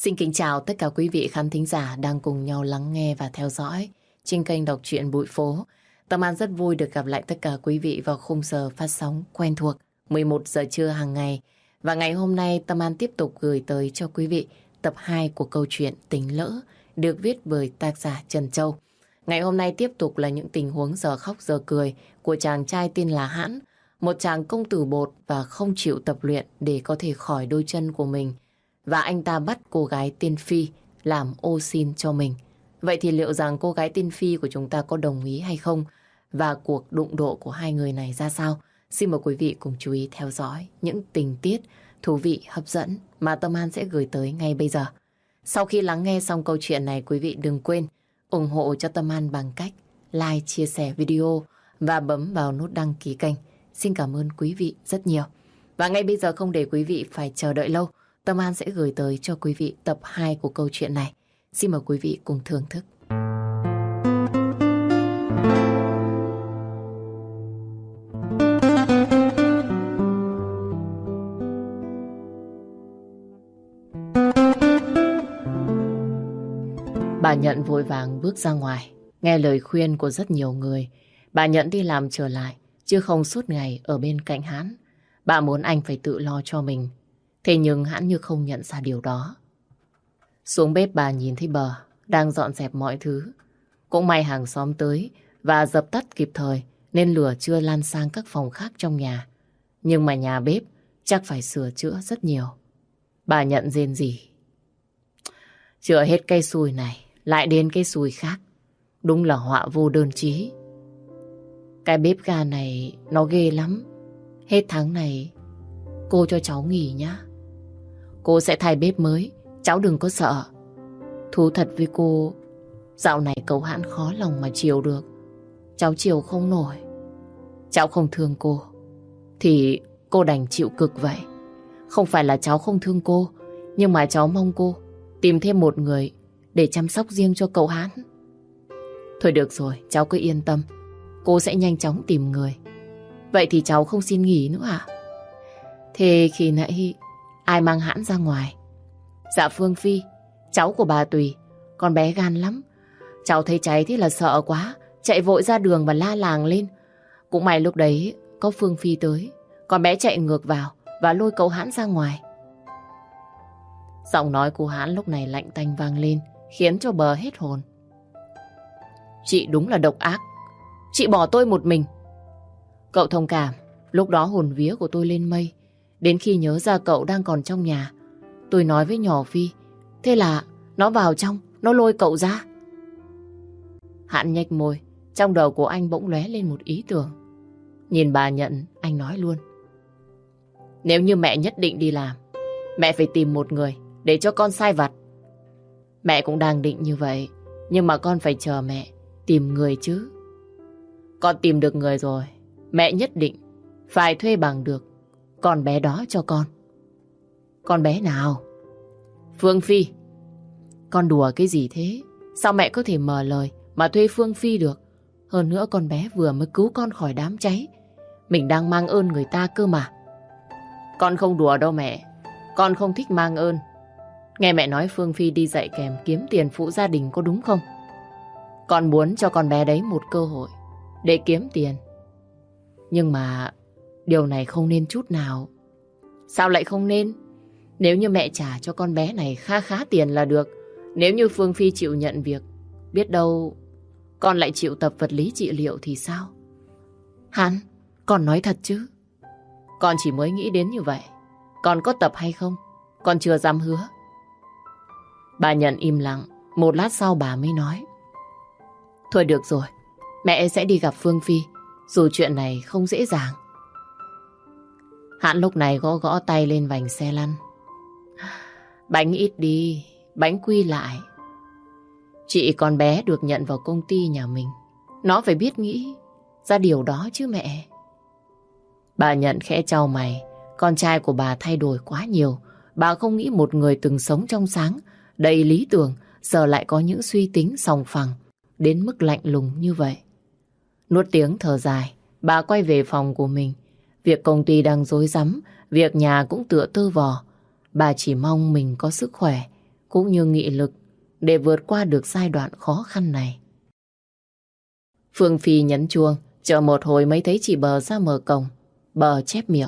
Xin kính chào tất cả quý vị khán thính giả đang cùng nhau lắng nghe và theo dõi trên kênh đọc truyện Bụi Phố. Tâm An rất vui được gặp lại tất cả quý vị vào khung giờ phát sóng quen thuộc 11 giờ trưa hàng ngày. Và ngày hôm nay Tâm An tiếp tục gửi tới cho quý vị tập 2 của câu chuyện Tình Lỡ được viết bởi tác giả Trần Châu. Ngày hôm nay tiếp tục là những tình huống giờ khóc giờ cười của chàng trai tên là Hãn, một chàng công tử bột và không chịu tập luyện để có thể khỏi đôi chân của mình. Và anh ta bắt cô gái tên Phi làm ô sin cho mình. Vậy thì liệu rằng cô gái tên Phi của chúng ta có đồng ý hay không? Và cuộc đụng độ của hai người này ra sao? Xin mời quý vị cùng chú ý theo dõi những tình tiết thú vị hấp dẫn mà Tâm An sẽ gửi tới ngay bây giờ. Sau khi lắng nghe xong câu chuyện này, quý vị đừng quên ủng hộ cho Tâm An bằng cách like, chia sẻ video và bấm vào nút đăng ký kênh. Xin cảm ơn quý vị rất nhiều. Và ngay bây giờ không để quý vị phải chờ đợi lâu, Tâm An sẽ gửi tới cho quý vị tập 2 của câu chuyện này. Xin mời quý vị cùng thưởng thức. Bà Nhận vội vàng bước ra ngoài, nghe lời khuyên của rất nhiều người. Bà Nhận đi làm trở lại, chứ không suốt ngày ở bên cạnh Hãn. Bà muốn anh phải tự lo cho mình. Thế nhưng Hãn như không nhận ra điều đó. Xuống bếp bà nhìn thấy Bờ đang dọn dẹp mọi thứ. Cũng may hàng xóm tới và dập tắt kịp thời nên lửa chưa lan sang các phòng khác trong nhà. Nhưng mà nhà bếp chắc phải sửa chữa rất nhiều. Bà Nhận rên rỉ. Chữa hết cây sùi này lại đến cây sùi khác. Đúng là họa vô đơn chí. Cái bếp ga này nó ghê lắm. Hết tháng này cô cho cháu nghỉ nhá. Cô sẽ thay bếp mới, cháu đừng có sợ. Thú thật với cô, dạo này cậu Hãn khó lòng mà chiều được. Cháu chiều không nổi. Cháu không thương cô thì cô đành chịu cực vậy. Không phải là cháu không thương cô, nhưng mà cháu mong cô tìm thêm một người để chăm sóc riêng cho cậu Hãn. Thôi được rồi, cháu cứ yên tâm. Cô sẽ nhanh chóng tìm người. Vậy thì cháu không xin nghỉ nữa à? Thế khi nãy ai mang Hãn ra ngoài? Dạ Phương Phi, cháu của bà Tùy. Con bé gan lắm. Cháu thấy cháy thế là sợ quá, chạy vội ra đường và la làng lên. Cũng may lúc đấy có Phương Phi tới. Con bé chạy ngược vào và lôi cậu Hãn ra ngoài. Giọng nói của Hãn lúc này lạnh tanh vang lên, khiến cho Bờ hết hồn. Chị đúng là độc ác. Chị bỏ tôi một mình. Cậu thông cảm, lúc đó hồn vía của tôi lên mây. Đến khi nhớ ra cậu đang còn trong nhà, tôi nói với nhỏ Phi. Thế là nó vào trong, nó lôi cậu ra. Hãn nhếch môi, trong đầu của anh bỗng lóe lên một ý tưởng. Nhìn bà Nhận, anh nói luôn. Nếu như mẹ nhất định đi làm, mẹ phải tìm một người để cho con sai vặt. Mẹ cũng đang định như vậy, nhưng mà con phải chờ mẹ tìm người chứ. Con tìm được người rồi, mẹ nhất định phải thuê bằng được con bé đó cho con. Con bé nào? Phương Phi. Con đùa cái gì thế? Sao mẹ có thể mở lời mà thuê Phương Phi được? Hơn nữa con bé vừa mới cứu con khỏi đám cháy. Mình đang mang ơn người ta cơ mà. Con không đùa đâu mẹ. Con không thích mang ơn. Nghe mẹ nói Phương Phi đi dạy kèm kiếm tiền phụ gia đình có đúng không? Con muốn cho con bé đấy một cơ hội để kiếm tiền. Nhưng mà điều này không nên chút nào. Sao lại không nên? Nếu như mẹ trả cho con bé này khá khá tiền là được. Nếu như Phương Phi chịu nhận việc, biết đâu con lại chịu tập vật lý trị liệu thì sao? Hãn, con nói thật chứ? Con chỉ mới nghĩ đến như vậy. Con có tập hay không? Con chưa dám hứa. Bà Nhận im lặng. Một lát sau bà mới nói. Thôi được rồi, mẹ sẽ đi gặp Phương Phi. Dù chuyện này không dễ dàng. Hãn lúc này gõ gõ tay lên vành xe lăn. Bánh ít đi, bánh quy lại. Chị con bé được nhận vào công ty nhà mình. Nó phải biết nghĩ ra điều đó chứ mẹ. Bà Nhận khẽ chau mày. Con trai của bà thay đổi quá nhiều. Bà không nghĩ một người từng sống trong sáng, đầy lý tưởng, giờ lại có những suy tính sòng phẳng đến mức lạnh lùng như vậy. Nuốt tiếng thở dài, bà quay về phòng của mình. Việc công ty đang rối rắm, việc nhà cũng tựa tơ vò. Bà chỉ mong mình có sức khỏe, cũng như nghị lực để vượt qua được giai đoạn khó khăn này. Phương Phi nhấn chuông, chờ một hồi mới thấy chị Bờ ra mở cổng. Bờ chép miệng.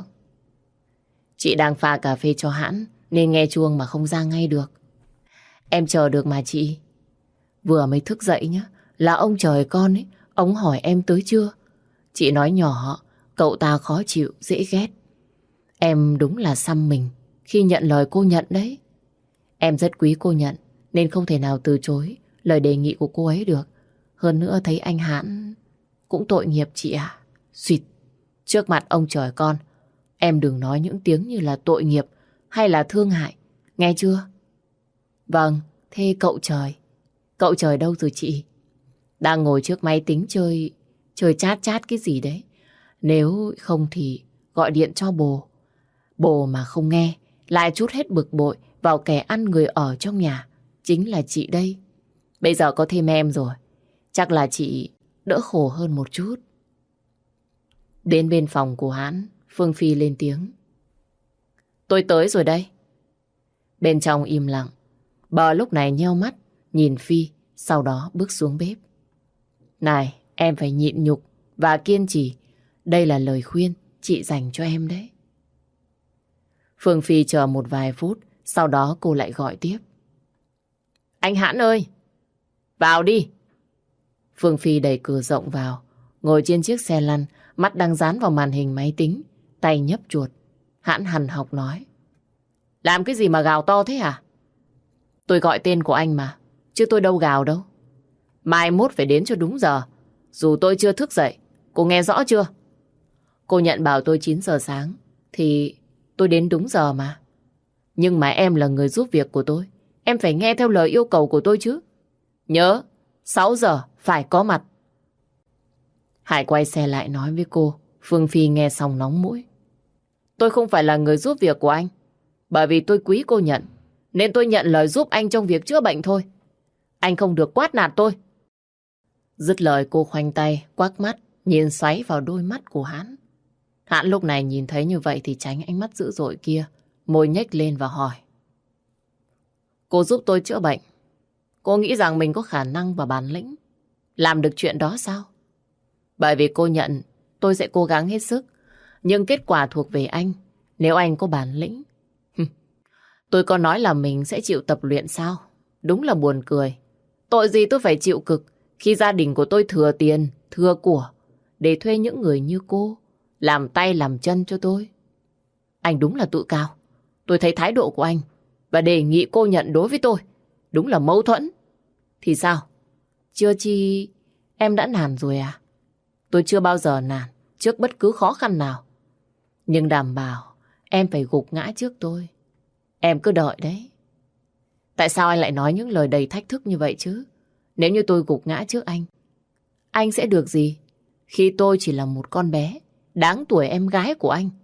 Chị đang pha cà phê cho Hãn nên nghe chuông mà không ra ngay được. Em chờ được mà chị. Vừa mới thức dậy nhá, là ông trời con ấy, ông hỏi em tới chưa. Chị nói nhỏ, cậu ta khó chịu, dễ ghét. Em đúng là xăm mình khi nhận lời cô Nhận đấy. Em rất quý cô Nhận nên không thể nào từ chối lời đề nghị của cô ấy được. Hơn nữa thấy anh Hãn cũng tội nghiệp chị à. Xuyệt, trước mặt ông trời con, em đừng nói những tiếng như là tội nghiệp hay là thương hại, nghe chưa? Vâng, thế cậu trời đâu rồi chị? Đang ngồi trước máy tính chơi chat chat cái gì đấy. Nếu không thì gọi điện cho bồ. Bồ mà không nghe, lại trút hết bực bội vào kẻ ăn người ở trong nhà. Chính là chị đây. Bây giờ có thêm em rồi, chắc là chị đỡ khổ hơn một chút. Đến bên phòng của Hãn, Phương Phi lên tiếng. Tôi tới rồi đây. Bên trong im lặng. Bờ lúc này nheo mắt, nhìn Phi, sau đó bước xuống bếp. Này, em phải nhịn nhục và kiên trì. Đây là lời khuyên chị dành cho em đấy. Phương Phi chờ một vài phút, sau đó cô lại gọi tiếp. Anh Hãn ơi, vào đi. Phương Phi đẩy cửa rộng vào, ngồi trên chiếc xe lăn, mắt đang dán vào màn hình máy tính, tay nhấp chuột. Hãn hằn học nói. Làm cái gì mà gào to thế hả? Tôi gọi tên của anh mà, chứ tôi đâu gào đâu. Mai mốt phải đến cho đúng giờ, dù tôi chưa thức dậy. Cô nghe rõ chưa? Cô Nhận bảo tôi 9 giờ sáng, thì tôi đến đúng giờ mà. Nhưng mà em là người giúp việc của tôi, em phải nghe theo lời yêu cầu của tôi chứ. Nhớ, 6 giờ phải có mặt. Hải quay xe lại nói với cô. Phương Phi nghe xong nóng mũi. Tôi không phải là người giúp việc của anh. Bởi vì tôi quý cô Nhận, nên tôi nhận lời giúp anh trong việc chữa bệnh thôi. Anh không được quát nạt tôi. Dứt lời cô khoanh tay, quắc mắt, nhìn xoáy vào đôi mắt của Hãn. Hãn lúc này nhìn thấy như vậy thì tránh ánh mắt dữ dội kia, môi nhếch lên và hỏi. Cô giúp tôi chữa bệnh. Cô nghĩ rằng mình có khả năng và bản lĩnh làm được chuyện đó sao? Bởi vì cô Nhận tôi sẽ cố gắng hết sức, nhưng kết quả thuộc về anh. Nếu anh có bản lĩnh, tôi có nói là mình sẽ chịu tập luyện sao? Đúng là buồn cười. Tội gì tôi phải chịu cực khi gia đình của tôi thừa tiền, thừa của để thuê những người như cô làm tay làm chân cho tôi. Anh đúng là tự cao. Tôi thấy thái độ của anh và đề nghị cô Nhận đối với tôi đúng là mâu thuẫn. Thì sao? Chưa chi em đã nản rồi à? Tôi chưa bao giờ nản trước bất cứ khó khăn nào. Nhưng đảm bảo em phải gục ngã trước tôi. Em cứ đợi đấy. Tại sao anh lại nói những lời đầy thách thức như vậy chứ? Nếu như tôi gục ngã trước anh sẽ được gì khi tôi chỉ là một con bé đáng tuổi em gái của anh?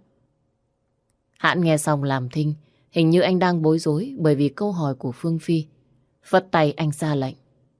Hãn nghe xong làm thinh, hình như anh đang bối rối bởi vì câu hỏi của Phương Phi. Phất tay anh ra lệnh.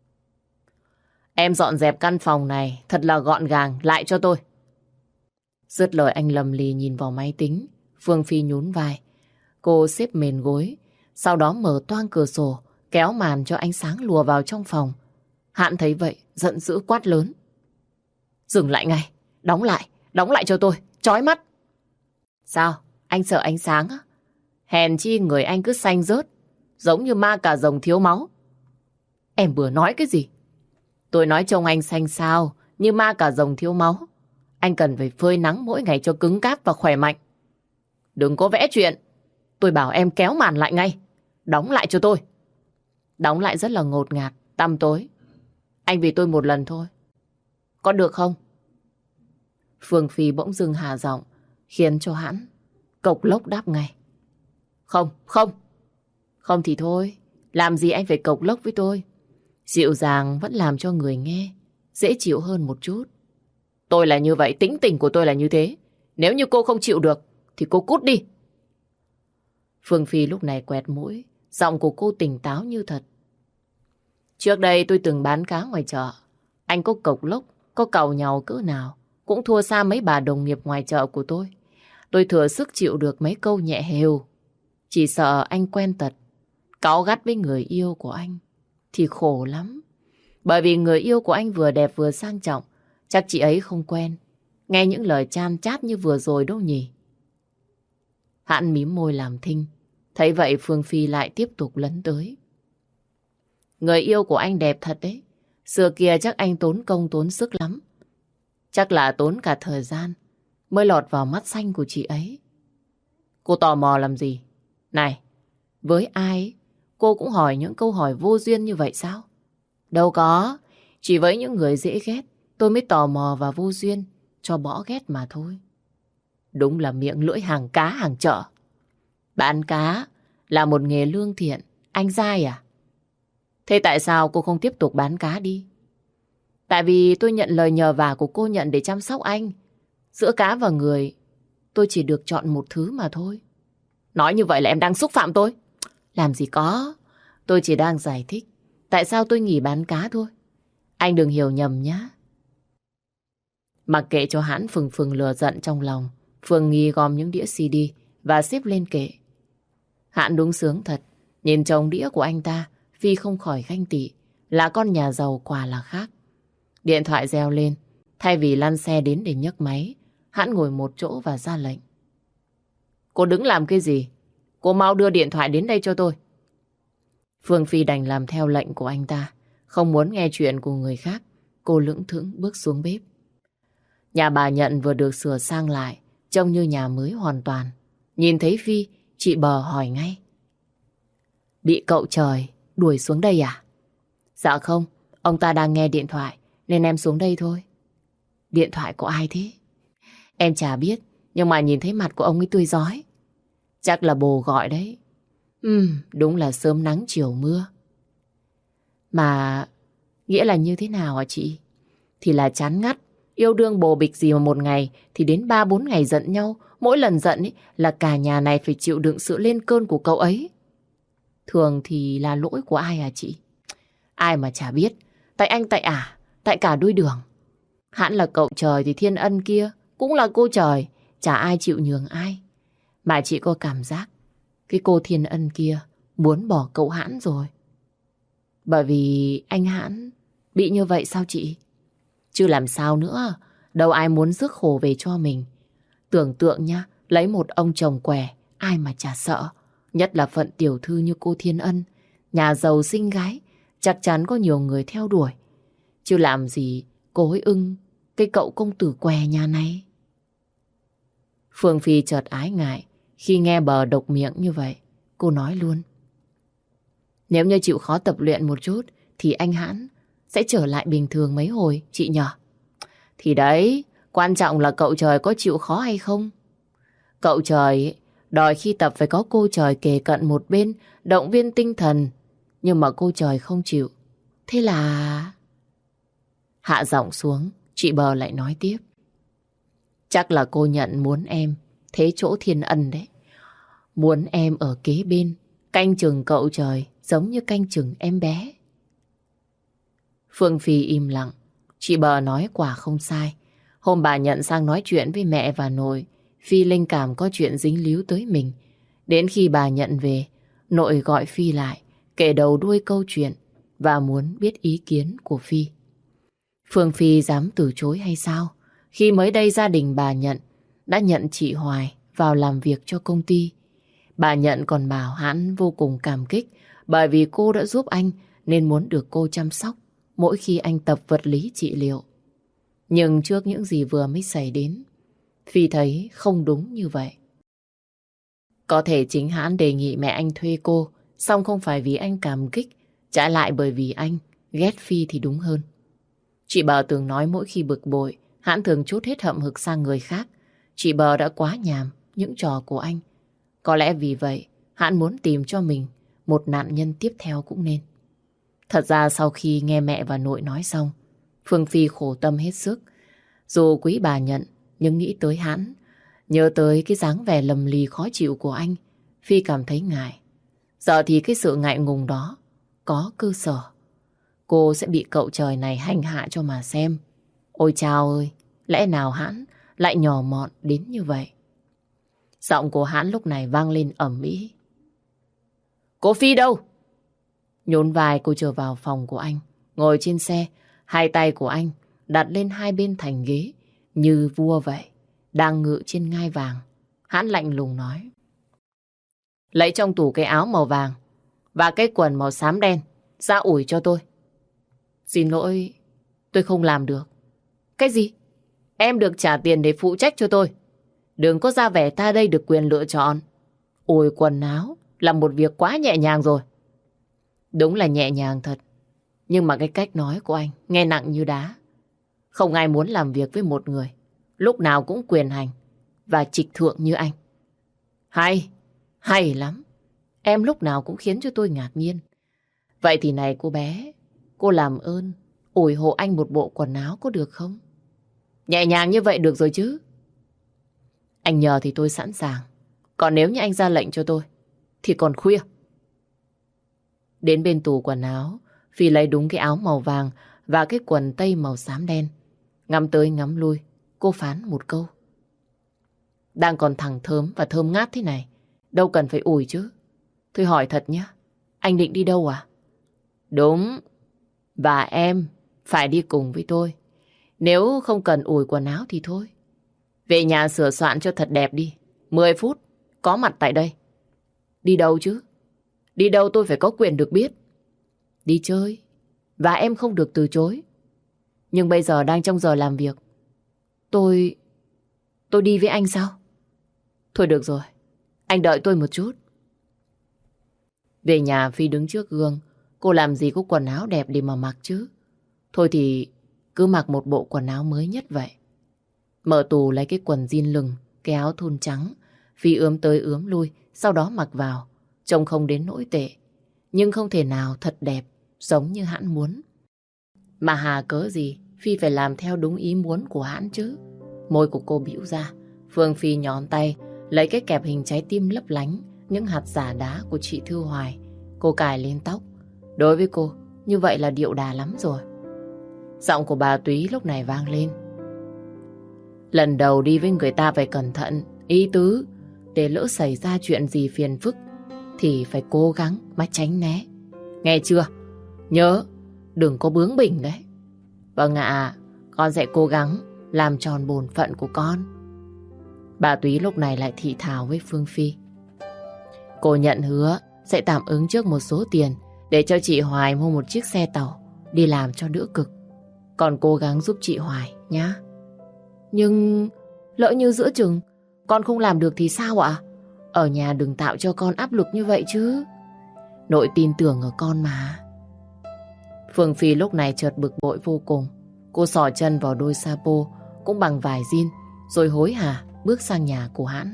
Em dọn dẹp căn phòng này thật là gọn gàng lại cho tôi. Dứt lời anh lầm lì nhìn vào máy tính. Phương Phi nhún vai. Cô xếp mền gối, sau đó mở toang cửa sổ, kéo màn cho ánh sáng lùa vào trong phòng. Hãn thấy vậy, giận dữ quát lớn. Dừng lại ngay, đóng lại cho tôi, chói mắt. Sao, anh sợ ánh sáng á? Hèn chi người anh cứ xanh rớt, giống như ma cà rồng thiếu máu. Em vừa nói cái gì? Tôi nói trông anh xanh xao, như ma cà rồng thiếu máu. Anh cần phải phơi nắng mỗi ngày cho cứng cáp và khỏe mạnh. Đừng có vẽ chuyện. Tôi bảo em kéo màn lại ngay. Đóng lại cho tôi. Đóng lại rất là ngột ngạt, tăm tối. Anh vì tôi một lần thôi. Có được không? Phương Phi bỗng dưng hạ giọng, khiến cho Hãn cộc lốc đáp ngay. Không. Không thì thôi. Làm gì anh phải cộc lốc với tôi? Dịu dàng vẫn làm cho người nghe dễ chịu hơn một chút. Tôi là như vậy, tính tình của tôi là như thế. Nếu như cô không chịu được thì cô cút đi. Phương Phi lúc này quẹt mũi, giọng của cô tỉnh táo như thật. Trước đây tôi từng bán cá ngoài chợ. Anh có cộc lốc, có càu nhàu cỡ nào cũng thua xa mấy bà đồng nghiệp ngoài chợ của tôi. Tôi thừa sức chịu được mấy câu nhẹ hều. Chỉ sợ anh quen tật, cáu gắt với người yêu của anh thì khổ lắm. Bởi vì người yêu của anh vừa đẹp vừa sang trọng, chắc chị ấy không quen nghe những lời chan chát như vừa rồi đâu nhỉ? Hãn mím môi làm thinh. Thấy vậy Phương Phi lại tiếp tục lấn tới. Người yêu của anh đẹp thật đấy. Xưa kia chắc anh tốn công tốn sức lắm. Chắc là tốn cả thời gian mới lọt vào mắt xanh của chị ấy. Cô tò mò làm gì? Này, với ai cô cũng hỏi những câu hỏi vô duyên như vậy sao? Đâu có, chỉ với những người dễ ghét tôi mới tò mò và vô duyên cho bỏ ghét mà thôi. Đúng là miệng lưỡi hàng cá hàng chợ. Bán cá là một nghề lương thiện, anh dai à? Thế tại sao cô không tiếp tục bán cá đi? Tại vì tôi nhận lời nhờ vả của cô nhận để chăm sóc anh. Giữa cá và người, tôi chỉ được chọn một thứ mà thôi. Nói như vậy là em đang xúc phạm tôi. Làm gì có, tôi chỉ đang giải thích tại sao tôi nghỉ bán cá thôi. Anh đừng hiểu nhầm nhá. Mặc kệ cho Hãn phừng phừng lửa giận trong lòng, Phương Nghi gom những đĩa CD và xếp lên kệ. Hãn đúng sướng thật, nhìn chồng đĩa của anh ta, Phi không khỏi ganh tị, là con nhà giàu quả là khác. Điện thoại reo lên, thay vì lăn xe đến để nhấc máy, Hãn ngồi một chỗ và ra lệnh. Cô đứng làm cái gì? Cô mau đưa điện thoại đến đây cho tôi. Phương Phi đành làm theo lệnh của anh ta, không muốn nghe chuyện của người khác. Cô lững thững bước xuống bếp. Nhà bà Nhận vừa được sửa sang lại, trông như nhà mới hoàn toàn. Nhìn thấy Phi, chị Bờ hỏi ngay. Bị cậu trời đuổi xuống đây à? Dạ không, ông ta đang nghe điện thoại nên em xuống đây thôi. Điện thoại của ai thế? Em chả biết, nhưng mà nhìn thấy mặt của ông ấy tươi rói. Chắc là bồ gọi đấy. Đúng là sớm nắng chiều mưa. Mà nghĩa là như thế nào hả chị? Thì là chán ngắt, yêu đương bồ bịch gì mà một ngày thì đến 3-4 ngày giận nhau. Mỗi lần giận ấy là cả nhà này phải chịu đựng sự lên cơn của cậu ấy. Thường thì là lỗi của ai hả chị? Ai mà chả biết. Tại anh tại ả, tại cả đôi đường. Hẳn là cậu trời thì thiên ân kia cũng là cô trời, chả ai chịu nhường ai. Mà chị có cảm giác cái cô thiên ân kia muốn bỏ cậu Hãn rồi. Bởi vì anh Hãn bị như vậy sao chị? Chứ làm sao nữa, đâu ai muốn rước khổ về cho mình. Tưởng tượng nha, lấy một ông chồng què, ai mà chả sợ. Nhất là phận tiểu thư như cô Thiên Ân, nhà giàu xinh gái, chắc chắn có nhiều người theo đuổi. Chứ làm gì cô ấy ưng cái cậu công tử què nhà này. Phương Phi chợt ái ngại khi nghe Bờ độc miệng như vậy. Cô nói luôn. Nếu như chịu khó tập luyện một chút thì anh Hãn sẽ trở lại bình thường mấy hồi, chị nhở? Thì đấy, quan trọng là cậu trời có chịu khó hay không. Cậu trời đòi khi tập phải có cô trời kề cận một bên, động viên tinh thần. Nhưng mà cô trời không chịu. Thế là... Hạ giọng xuống, chị Bờ lại nói tiếp. Chắc là cô Nhận muốn em thế chỗ Thiên Ân đấy. Muốn em ở kế bên, canh chừng cậu trời giống như canh chừng em bé. Phương Phi im lặng. Chị Bờ nói quả không sai. Hôm bà Nhận sang nói chuyện với mẹ và nội, Phi linh cảm có chuyện dính líu tới mình. Đến khi bà Nhận về, nội gọi Phi lại, kể đầu đuôi câu chuyện và muốn biết ý kiến của Phi. Phương Phi dám từ chối hay sao? Khi mới đây gia đình bà Nhận đã nhận chị Hoài vào làm việc cho công ty. Bà Nhận còn bảo Hãn vô cùng cảm kích bởi vì cô đã giúp anh nên muốn được cô chăm sóc mỗi khi anh tập vật lý trị liệu. Nhưng trước những gì vừa mới xảy đến, Phi thấy không đúng như vậy. Có thể chính Hãn đề nghị mẹ anh thuê cô, song không phải vì anh cảm kích, trái lại bởi vì anh ghét Phi thì đúng hơn. Chị Bờ từng nói mỗi khi bực bội, Hãn thường trút hết hậm hực sang người khác. Chị Bờ đã quá nhàm những trò của anh. Có lẽ vì vậy, Hãn muốn tìm cho mình một nạn nhân tiếp theo cũng nên. Thật ra sau khi nghe mẹ và nội nói xong, Phương Phi khổ tâm hết sức. Dù quý bà Nhận, nhưng nghĩ tới Hãn, nhớ tới cái dáng vẻ lầm lì khó chịu của anh, Phi cảm thấy ngại. Giờ thì cái sự ngại ngùng đó có cơ sở. Cô sẽ bị cậu trời này hành hạ cho mà xem. Ôi chao ơi, lẽ nào Hãn lại nhỏ mọn đến như vậy? Giọng của Hãn lúc này vang lên ầm ĩ. Cô Phi đâu? Nhún vai cô trở vào phòng của anh. Ngồi trên xe, hai tay của anh đặt lên hai bên thành ghế như vua vậy, đang ngự trên ngai vàng. Hãn lạnh lùng nói: lấy trong tủ cái áo màu vàng và cái quần màu xám đen ra ủi cho tôi. Xin lỗi, tôi không làm được. Cái gì? Em được trả tiền để phụ trách cho tôi. Đừng có ra vẻ ta đây được quyền lựa chọn. Ủi quần áo là một việc quá nhẹ nhàng rồi. Đúng là nhẹ nhàng thật. Nhưng mà cái cách nói của anh nghe nặng như đá. Không ai muốn làm việc với một người lúc nào cũng quyền hành và trịch thượng như anh. Hay lắm. Em lúc nào cũng khiến cho tôi ngạc nhiên. Vậy thì này cô bé, cô làm ơn ủi hộ anh một bộ quần áo có được không? Nhẹ nhàng như vậy được rồi chứ. Anh nhờ thì tôi sẵn sàng. Còn nếu như anh ra lệnh cho tôi thì còn khuya. Đến bên tủ quần áo, Phi lấy đúng cái áo màu vàng và cái quần tây màu xám đen. Ngắm tới ngắm lui, cô phán một câu: đang còn thẳng thớm và thơm ngát thế này, đâu cần phải ủi chứ. Thôi hỏi thật nhé, anh định đi đâu à? Đúng, và em phải đi cùng với tôi. Nếu không cần ủi quần áo thì thôi. Về nhà sửa soạn cho thật đẹp đi. 10 phút, có mặt tại đây. Đi đâu chứ? Đi đâu tôi phải có quyền được biết. Đi chơi, và em không được từ chối. Nhưng bây giờ đang trong giờ làm việc. Tôi đi với anh sao? Thôi được rồi, anh đợi tôi một chút. Về nhà Phi đứng trước gương. Cô làm gì có quần áo đẹp để mà mặc chứ. Thôi thì cứ mặc một bộ quần áo mới nhất vậy. Mở tủ lấy cái quần jean lừng, cái áo thun trắng. Phi ướm tới ướm lui, sau đó mặc vào. Trông không đến nỗi tệ, nhưng không thể nào thật đẹp giống như Hãn muốn. Mà hà cớ gì Phi phải làm theo đúng ý muốn của Hãn chứ. Môi của cô bĩu ra. Phương Phi nhón tay lấy cái kẹp hình trái tim lấp lánh những hạt giả đá của chị Thư Hoài. Cô cài lên tóc. Đối với cô, như vậy là điệu đà lắm rồi. Giọng của bà Túy lúc này vang lên: lần đầu đi với người ta phải cẩn thận, ý tứ, để lỡ xảy ra chuyện gì phiền phức thì phải cố gắng mà tránh né. Nghe chưa? Nhớ, đừng có bướng bỉnh đấy. Vâng ạ, con sẽ cố gắng làm tròn bổn phận của con. Bà Túy lúc này lại thị thào với Phương Phi: cô nhận hứa sẽ tạm ứng trước một số tiền để cho chị Hoài mua một chiếc xe tàu đi làm cho đỡ cực. Còn cố gắng giúp chị Hoài nhá. Nhưng lỡ như giữa chừng con không làm được thì sao ạ? Ở nhà đừng tạo cho con áp lực như vậy chứ. Nội tin tưởng ở con mà. Phương Phi lúc này chợt bực bội vô cùng. Cô xỏ chân vào đôi sapo cũng bằng vải jean, rồi hối hả bước sang nhà của Hãn.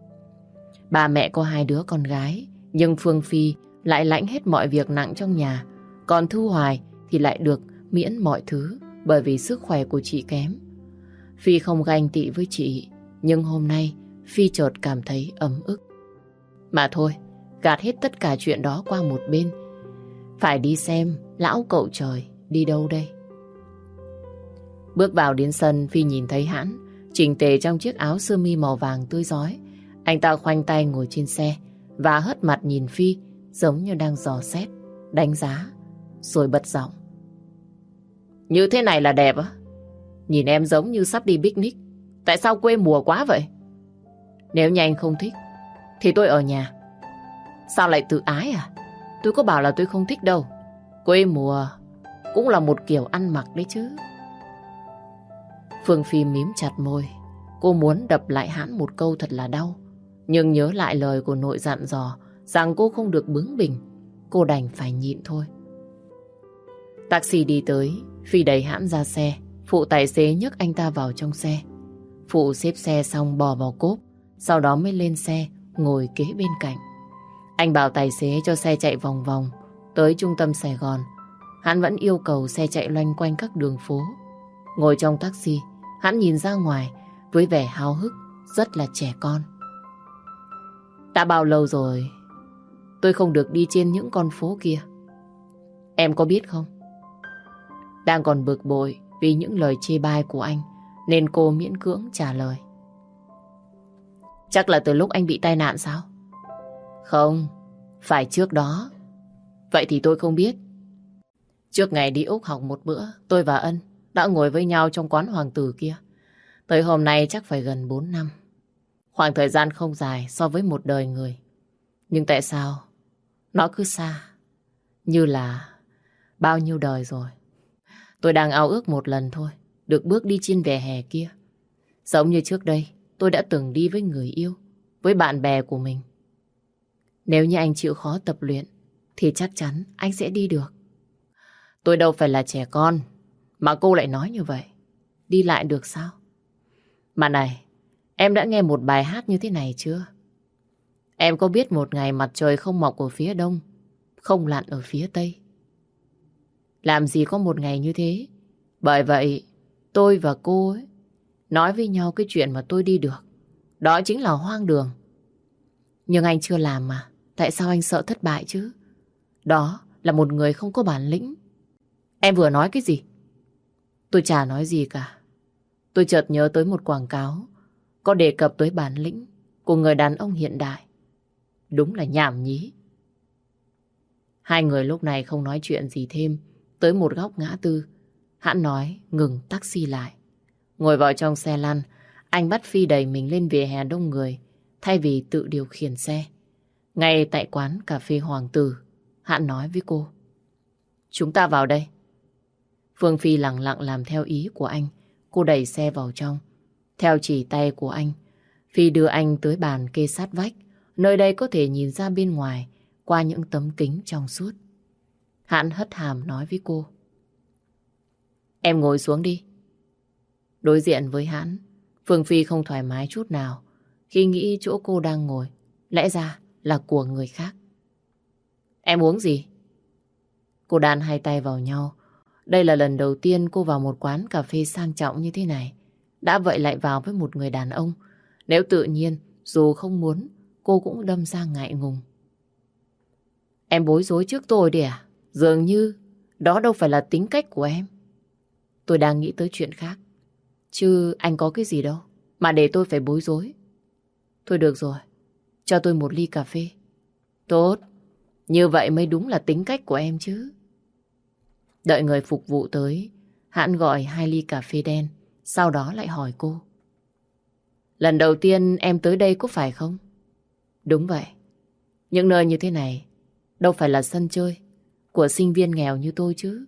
Bà mẹ có hai đứa con gái, nhưng Phương Phi lại lãnh hết mọi việc nặng trong nhà. Còn Thu Hoài thì lại được miễn mọi thứ bởi vì sức khỏe của chị kém. Phi không ganh tị với chị, nhưng hôm nay Phi chợt cảm thấy ấm ức. Mà thôi, gạt hết tất cả chuyện đó qua một bên. Phải đi xem lão cậu trời đi đâu đây. Bước vào đến sân, Phi nhìn thấy Hãn chỉnh tề trong chiếc áo sơ mi màu vàng tươi rói. Anh ta khoanh tay ngồi trên xe và hất mặt nhìn Phi giống như đang dò xét, đánh giá, rồi bật giọng: như thế này là đẹp á? Nhìn em giống như sắp đi picnic. Tại sao quê mùa quá vậy? Nếu như anh không thích thì tôi ở nhà. Sao lại tự ái à? Tôi có bảo là tôi không thích đâu. Quê mùa cũng là một kiểu ăn mặc đấy chứ. Phương Phi mím chặt môi. Cô muốn đập lại Hãn một câu thật là đau, nhưng nhớ lại lời của nội dặn dò rằng cô không được bướng bỉnh, cô đành phải nhịn thôi. Taxi đi tới, Phi đẩy Hãn ra xe. Phụ tài xế nhấc anh ta vào trong xe. Phụ xếp xe xong bò vào cốp, sau đó mới lên xe ngồi kế bên cạnh. Anh bảo tài xế cho xe chạy vòng vòng tới trung tâm Sài Gòn. Hãn vẫn yêu cầu xe chạy loanh quanh các đường phố. Ngồi trong taxi, Hãn nhìn ra ngoài với vẻ háo hức, rất là trẻ con. Đã bao lâu rồi tôi không được đi trên những con phố kia? Em có biết không? Đang còn bực bội vì những lời chê bai của anh, nên cô miễn cưỡng trả lời: chắc là từ lúc anh bị tai nạn sao? Không, phải trước đó. Vậy thì tôi không biết. Trước ngày đi Úc học một bữa, tôi và Ân đã ngồi với nhau trong quán Hoàng Tử kia. Tới hôm nay chắc phải gần 4 năm. Khoảng thời gian không dài so với một đời người. Nhưng tại sao nó cứ xa, như là bao nhiêu đời rồi. Tôi đang ao ước một lần thôi, được bước đi trên vỉa hè kia. Giống như trước đây, tôi đã từng đi với người yêu, với bạn bè của mình. Nếu như anh chịu khó tập luyện, thì chắc chắn anh sẽ đi được. Tôi đâu phải là trẻ con, mà cô lại nói như vậy. Đi lại được sao? Mà này, em đã nghe một bài hát như thế này chưa? Em có biết một ngày mặt trời không mọc ở phía đông, không lặn ở phía tây? Làm gì có một ngày như thế. Bởi vậy, tôi và cô ấy nói với nhau cái chuyện mà tôi đi được. Đó chính là hoang đường. Nhưng anh chưa làm mà. Tại sao anh sợ thất bại chứ? Đó là một người không có bản lĩnh. Em vừa nói cái gì? Tôi chả nói gì cả. Tôi chợt nhớ tới một quảng cáo có đề cập tới bản lĩnh của người đàn ông hiện đại. Đúng là nhảm nhí. Hai người lúc này không nói chuyện gì thêm. Tới một góc ngã tư, Hãn nói ngừng taxi lại. Ngồi vào trong xe lăn, anh bắt Phi đẩy mình lên vỉa hè đông người thay vì tự điều khiển xe. Ngay tại quán cà phê Hoàng Tử, Hãn nói với cô: chúng ta vào đây. Phương Phi lặng lặng làm theo ý của anh. Cô đẩy xe vào trong. Theo chỉ tay của anh, Phi đưa anh tới bàn kê sát vách. Nơi đây có thể nhìn ra bên ngoài qua những tấm kính trong suốt. Hãn hất hàm nói với cô: em ngồi xuống đi. Đối diện với Hãn, Phương Phi không thoải mái chút nào khi nghĩ chỗ cô đang ngồi lẽ ra là của người khác. Em uống gì? Cô đan hai tay vào nhau. Đây là lần đầu tiên cô vào một quán cà phê sang trọng như thế này. Đã vậy lại vào với một người đàn ông. Nếu tự nhiên, dù không muốn, cô cũng đâm ra ngại ngùng. Em bối rối trước tôi đi à? Dường như đó đâu phải là tính cách của em. Tôi đang nghĩ tới chuyện khác. Chứ anh có cái gì đâu mà để tôi phải bối rối. Thôi được rồi, cho tôi một ly cà phê. Tốt, như vậy mới đúng là tính cách của em chứ. Đợi người phục vụ tới, Hãn gọi 2 ly cà phê đen. Sau đó lại hỏi cô: lần đầu tiên em tới đây có phải không? Đúng vậy. Những nơi như thế này đâu phải là sân chơi của sinh viên nghèo như tôi chứ.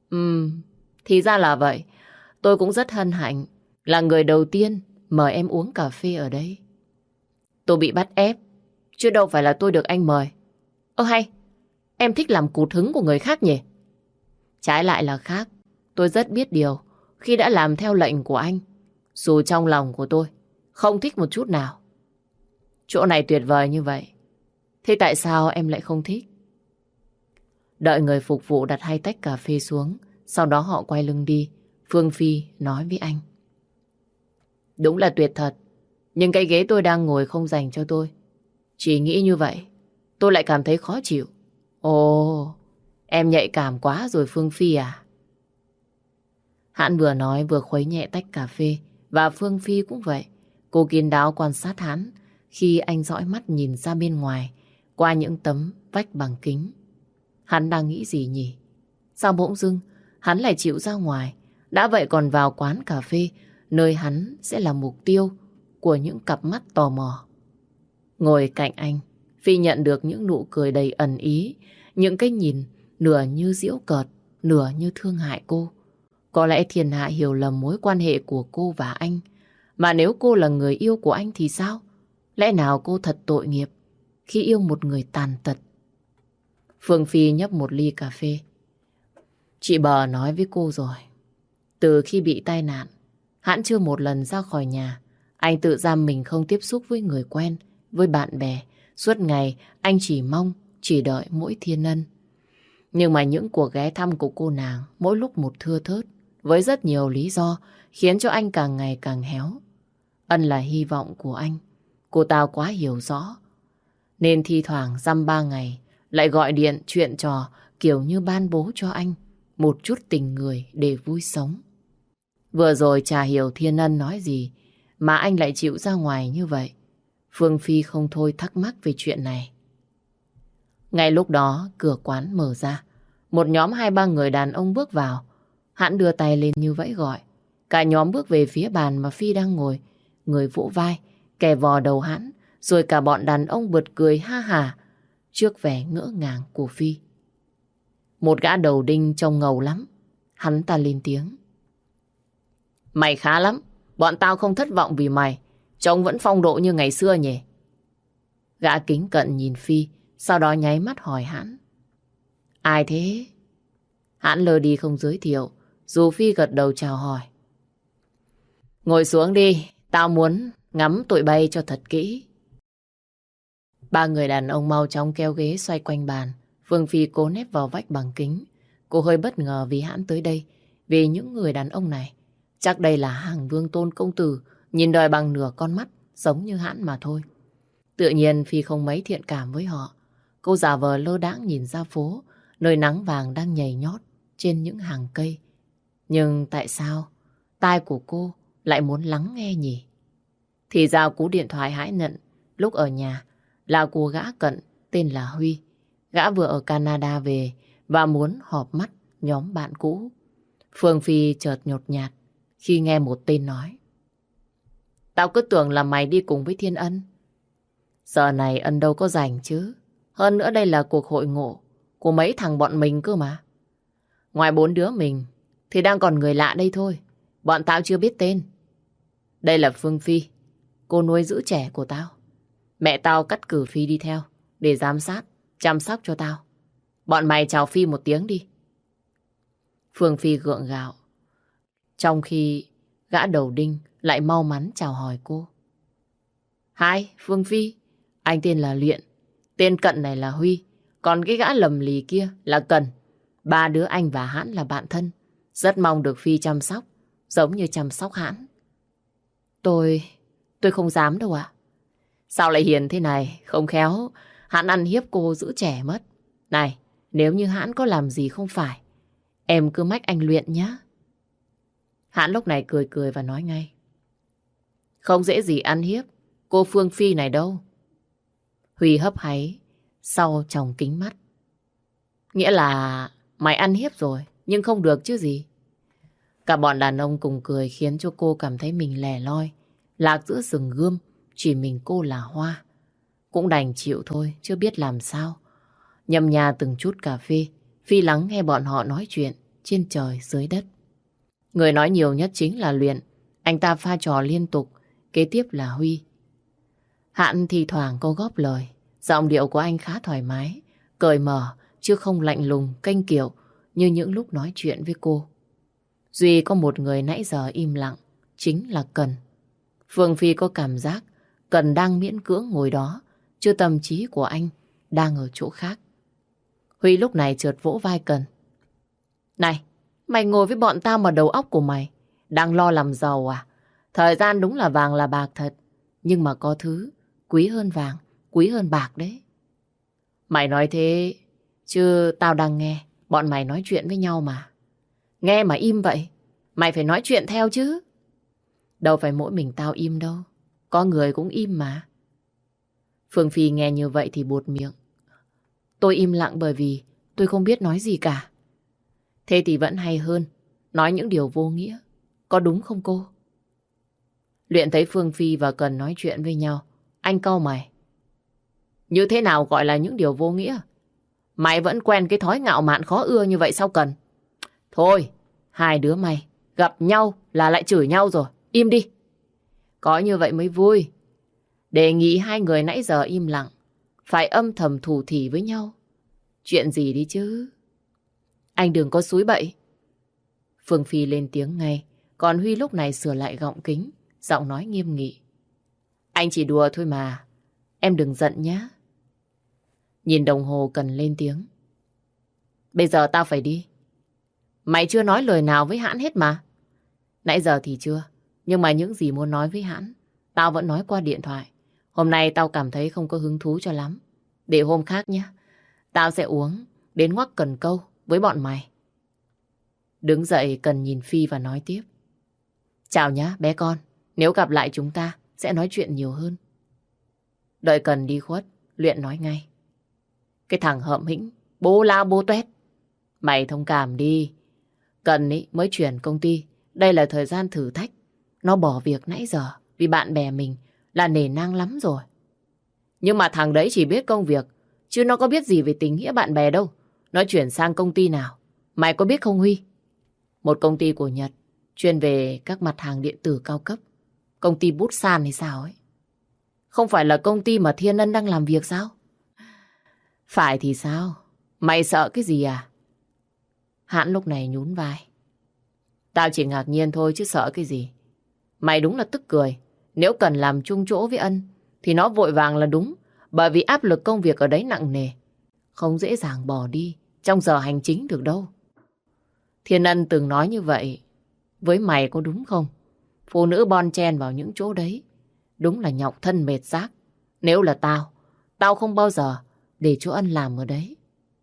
Thì ra là vậy. Tôi cũng rất hân hạnh là người đầu tiên mời em uống cà phê ở đây. Tôi bị bắt ép, chứ đâu phải là tôi được anh mời. Hay, em thích làm cụt hứng của người khác nhỉ? Trái lại là khác. Tôi rất biết điều khi đã làm theo lệnh của anh, dù trong lòng của tôi không thích một chút nào. Chỗ này tuyệt vời như vậy, thế tại sao em lại không thích? Đợi người phục vụ đặt 2 tách cà phê xuống, sau đó họ quay lưng đi. Phương Phi nói với anh: đúng là tuyệt thật, nhưng cái ghế tôi đang ngồi không dành cho tôi. Chỉ nghĩ như vậy, tôi lại cảm thấy khó chịu. Ồ, em nhạy cảm quá rồi Phương Phi à? Hãn vừa nói vừa khuấy nhẹ tách cà phê. Và Phương Phi cũng vậy. Cô kín đáo quan sát Hãn khi anh dõi mắt nhìn ra bên ngoài qua những tấm vách bằng kính. Hắn đang nghĩ gì nhỉ? Sao bỗng dưng hắn lại chịu ra ngoài? Đã vậy còn vào quán cà phê, nơi hắn sẽ là mục tiêu của những cặp mắt tò mò. Ngồi cạnh anh, Phi nhận được những nụ cười đầy ẩn ý, những cái nhìn nửa như giễu cợt, nửa như thương hại cô. Có lẽ thiên hạ hiểu lầm mối quan hệ của cô và anh. Mà nếu cô là người yêu của anh thì sao? Lẽ nào cô thật tội nghiệp khi yêu một người tàn tật? Phương Phi nhấp một ly cà phê. Chị Bờ nói với cô rồi. Từ khi bị tai nạn, Hãn chưa một lần ra khỏi nhà. Anh tự giam mình không tiếp xúc với người quen, với bạn bè. Suốt ngày anh chỉ mong, chỉ đợi mỗi thiên ân. Nhưng mà những cuộc ghé thăm của cô nàng mỗi lúc một thưa thớt, với rất nhiều lý do khiến cho anh càng ngày càng héo. Ân là hy vọng của anh, cô ta quá hiểu rõ. Nên thi thoảng dăm 3 ngày lại gọi điện chuyện trò kiểu như ban bố cho anh một chút tình người để vui sống. Vừa rồi chả hiểu Thiên Ân nói gì mà anh lại chịu ra ngoài như vậy. Phương Phi không thôi thắc mắc về chuyện này. Ngay lúc đó, cửa quán mở ra. Một nhóm 2-3 người đàn ông bước vào. Hắn đưa tay lên như vẫy gọi. Cả nhóm bước về phía bàn mà Phi đang ngồi. Người vỗ vai, kè vò đầu hắn, rồi cả bọn đàn ông bật cười ha hả trước vẻ ngỡ ngàng của Phi. Một gã đầu đinh trông ngầu lắm. Hắn ta lên tiếng. Mày khá lắm. Bọn tao không thất vọng vì mày. Trông vẫn phong độ như ngày xưa nhỉ. Gã kính cận nhìn Phi, sau đó nháy mắt hỏi hắn. Ai thế? Hắn lờ đi không giới thiệu, dù Phi gật đầu chào hỏi. Ngồi xuống đi, tao muốn ngắm tụi bay cho thật kỹ. 3 người đàn ông mau chóng kéo ghế xoay quanh bàn. Phương Phi cố nép vào vách bằng kính. Cô hơi bất ngờ vì hắn tới đây, vì những người đàn ông này. Chắc đây là hàng vương tôn công tử, nhìn đời bằng nửa con mắt, giống như hắn mà thôi. Tự nhiên Phi không mấy thiện cảm với họ. Cô giả vờ lơ đãng nhìn ra phố, nơi nắng vàng đang nhảy nhót trên những hàng cây. Nhưng tại sao tai của cô lại muốn lắng nghe nhỉ? Thì ra cú điện thoại hãi nhận lúc ở nhà là của gã cận tên là Huy. Gã vừa ở Canada về và muốn họp mắt nhóm bạn cũ. Phương Phi chợt nhột nhạt khi nghe một tên nói. Tao cứ tưởng là mày đi cùng với Thiên Ân. Giờ này Ân đâu có rảnh chứ. Hơn nữa đây là cuộc hội ngộ của mấy thằng bọn mình cơ mà. Ngoài 4 đứa mình thì đang còn người lạ đây thôi. Bọn tao chưa biết tên. Đây là Phương Phi, cô nuôi giữ trẻ của tao. Mẹ tao cắt cử Phi đi theo để giám sát, chăm sóc cho tao. Bọn mày chào Phi một tiếng đi. Phương Phi gượng gạo, trong khi gã đầu đinh lại mau mắn chào hỏi cô. Hi, Phương Phi, anh tên là Luyện, tên cận này là Huy, còn cái gã lầm lì kia là Cần. 3 đứa anh và Hãn là bạn thân, rất mong được Phi chăm sóc, giống như chăm sóc Hãn. Tôi không dám đâu ạ. Sao lại hiền thế này, không khéo Hãn ăn hiếp cô giữ trẻ mất. Này, nếu như Hãn có làm gì không phải, em cứ mách anh Luyện nhé. Hãn lúc này cười cười và nói ngay. Không dễ gì ăn hiếp cô Phương Phi này đâu. Huy hấp háy sau tròng kính mắt. Nghĩa là mày ăn hiếp rồi, nhưng không được chứ gì. Cả bọn đàn ông cùng cười khiến cho cô cảm thấy mình lẻ loi, lạc giữa rừng gươm, chỉ mình cô là hoa. Cũng đành chịu thôi, chưa biết làm sao. Nhâm nha từng chút cà phê, Phi lắng nghe bọn họ nói chuyện trên trời dưới đất. Người nói nhiều nhất chính là Luyện. Anh ta pha trò liên tục, kế tiếp là Huy. Hãn thì thoảng có góp lời. Giọng điệu của anh khá thoải mái, cởi mở, chứ không lạnh lùng, kênh kiệu như những lúc nói chuyện với cô. Duy có một người nãy giờ im lặng, chính là Cần. Phương Phi có cảm giác Cần đang miễn cưỡng ngồi đó, chứ tâm trí của anh đang ở chỗ khác. Huy lúc này chợt vỗ vai Cần. Này, mày ngồi với bọn tao mà đầu óc của mày đang lo làm giàu à? Thời gian đúng là vàng là bạc thật, nhưng mà có thứ quý hơn vàng, quý hơn bạc đấy. Mày nói thế, chứ tao đang nghe bọn mày nói chuyện với nhau mà. Nghe mà im vậy, mày phải nói chuyện theo chứ. Đâu phải mỗi mình tao im đâu, có người cũng im mà. Phương Phi nghe như vậy thì buột miệng. Tôi im lặng bởi vì tôi không biết nói gì cả. Thế thì vẫn hay hơn nói những điều vô nghĩa, có đúng không cô? Luyện thấy Phương Phi và Cần nói chuyện với nhau, anh cau mày. Như thế nào gọi là những điều vô nghĩa? Mày vẫn quen cái thói ngạo mạn khó ưa như vậy sao Cần? Thôi, hai đứa mày gặp nhau là lại chửi nhau rồi, im đi. Có như vậy mới vui. Đề nghị hai người nãy giờ im lặng, phải âm thầm thủ thỉ với nhau. Chuyện gì đi chứ? Anh đừng có xúi bậy. Phương Phi lên tiếng ngay, còn Huy lúc này sửa lại gọng kính, giọng nói nghiêm nghị. Anh chỉ đùa thôi mà, em đừng giận nhé. Nhìn đồng hồ Cần lên tiếng. Bây giờ tao phải đi. Mày chưa nói lời nào với Hãn hết mà. Nãy giờ thì chưa, nhưng mà những gì muốn nói với Hãn, tao vẫn nói qua điện thoại. Hôm nay tao cảm thấy không có hứng thú cho lắm. Để hôm khác nhé, tao sẽ uống đến ngoắc cần câu với bọn mày. Đứng dậy Cần nhìn Phi và nói tiếp. Chào nhá bé con, nếu gặp lại chúng ta sẽ nói chuyện nhiều hơn. Đợi Cần đi khuất, Luyện nói ngay. Cái thằng hợm hĩnh, bố lao bố tuét. Mày thông cảm đi. Cần ý mới chuyển công ty. Đây là thời gian thử thách. Nó bỏ việc nãy giờ vì bạn bè mình là nể nang lắm rồi. Nhưng mà thằng đấy chỉ biết công việc, chứ nó có biết gì về tình nghĩa bạn bè đâu. Nó chuyển sang công ty nào, mày có biết không Huy? Một công ty của Nhật, chuyên về các mặt hàng điện tử cao cấp. Công ty Bút San hay sao ấy. Không phải là công ty mà Thiên Ân đang làm việc sao? Phải thì sao? Mày sợ cái gì à? Hãn lúc này nhún vai. Tao chỉ ngạc nhiên thôi chứ sợ cái gì. Mày đúng là tức cười. Nếu cần làm chung chỗ với Ân thì nó vội vàng là đúng. Bởi vì áp lực công việc ở đấy nặng nề. Không dễ dàng bỏ đi trong giờ hành chính được đâu. Thiên Ân từng nói như vậy với mày có đúng không? Phụ nữ bon chen vào những chỗ đấy đúng là nhọc thân mệt xác. Nếu là tao không bao giờ để cho Ân làm ở đấy.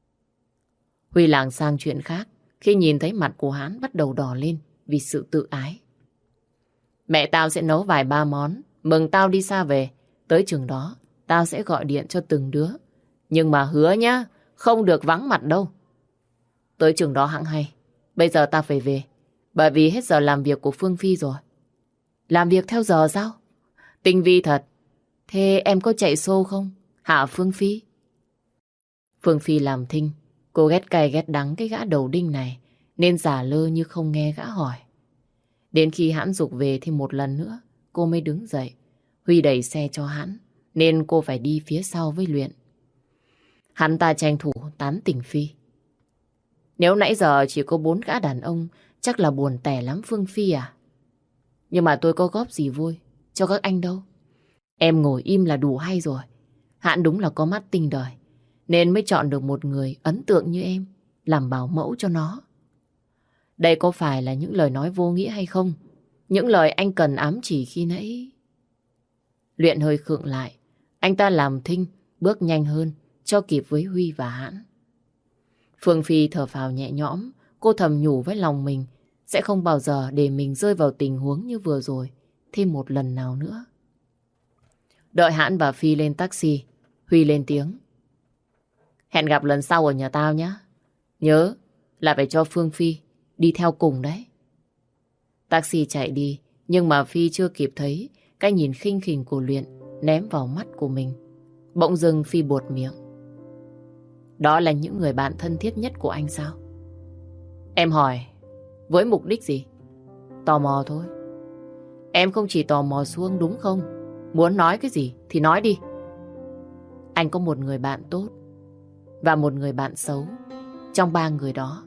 Huy lảng sang chuyện khác khi nhìn thấy mặt của Hán bắt đầu đỏ lên vì sự tự ái. Mẹ tao sẽ nấu vài ba món mừng tao đi xa về. Tới chừng đó tao sẽ gọi điện cho từng đứa. Nhưng mà hứa nhá, không được vắng mặt đâu. Tới chừng đó hẵng hay. Bây giờ tao phải về, bởi vì hết giờ làm việc của Phương Phi rồi. Làm việc theo giờ sao? Tinh vi thật. Thế em có chạy xô không? Hả Phương Phi? Phương Phi làm thinh. Cô ghét cay ghét đắng cái gã đầu đinh này, nên giả lơ như không nghe gã hỏi. Đến khi Hãn giục về thêm một lần nữa, cô mới đứng dậy. Huy đẩy xe cho Hãn, nên cô phải đi phía sau với Luyện. Hắn ta tranh thủ tán tỉnh Phi. Nếu nãy giờ chỉ có 4 gã đàn ông, chắc là buồn tẻ lắm Phương Phi à? Nhưng mà tôi có góp gì vui cho các anh đâu. Em ngồi im là đủ hay rồi. Hãn đúng là có mắt tinh đời, nên mới chọn được một người ấn tượng như em làm bảo mẫu cho nó. Đây có phải là những lời nói vô nghĩa hay không? Những lời anh cần ám chỉ khi nãy. Luyện hơi khựng lại. Anh ta làm thinh, bước nhanh hơn cho kịp với Huy và Hãn. Phương Phi thở phào nhẹ nhõm. Cô thầm nhủ với lòng mình sẽ không bao giờ để mình rơi vào tình huống như vừa rồi thêm một lần nào nữa. Đợi Hãn và Phi lên taxi, Huy lên tiếng. Hẹn gặp lần sau ở nhà tao nhé. Nhớ là phải cho Phương Phi đi theo cùng đấy. Taxi chạy đi, nhưng mà Phi chưa kịp thấy cái nhìn khinh khỉnh của Luyện ném vào mắt của mình. Bỗng dưng Phi buột miệng. Đó là những người bạn thân thiết nhất của anh sao? Em hỏi, với mục đích gì? Tò mò thôi. Em không chỉ tò mò Xuông đúng không? Muốn nói cái gì thì nói đi. Anh có một người bạn tốt và một người bạn xấu. Trong 3 người đó,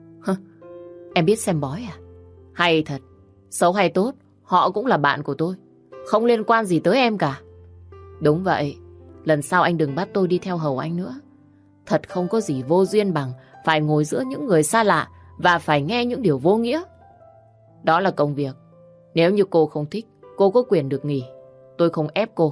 em biết xem bói à? Hay thật. Xấu hay tốt, họ cũng là bạn của tôi. Không liên quan gì tới em cả. Đúng vậy. Lần sau anh đừng bắt tôi đi theo hầu anh nữa. Thật không có gì vô duyên bằng phải ngồi giữa những người xa lạ và phải nghe những điều vô nghĩa. Đó là công việc. Nếu như cô không thích, cô có quyền được nghỉ. Tôi không ép cô.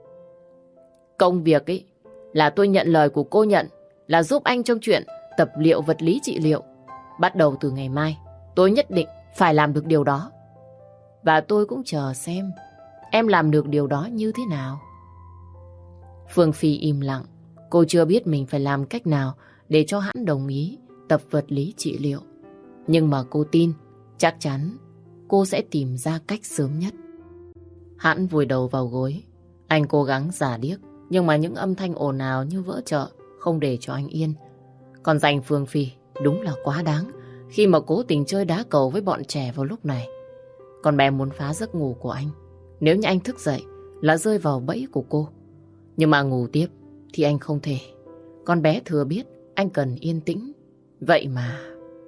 Công việc ấy là tôi nhận lời của cô nhận là giúp anh trong chuyện tập liệu vật lý trị liệu. Bắt đầu từ ngày mai, tôi nhất định phải làm được điều đó. Và tôi cũng chờ xem em làm được điều đó như thế nào. Phương Phi im lặng. Cô chưa biết mình phải làm cách nào để cho Hãn đồng ý tập vật lý trị liệu. Nhưng mà cô tin chắc chắn cô sẽ tìm ra cách sớm nhất. Hãn vùi đầu vào gối. Anh cố gắng giả điếc, nhưng mà những âm thanh ồn ào như vỡ chợ không để cho anh yên. Còn dành Phương Phi đúng là quá đáng khi mà cố tình chơi đá cầu với bọn trẻ vào lúc này. Con bé muốn phá giấc ngủ của anh. Nếu như anh thức dậy là rơi vào bẫy của cô. Nhưng mà ngủ tiếp thì anh không thể. Con bé thừa biết anh cần yên tĩnh. Vậy mà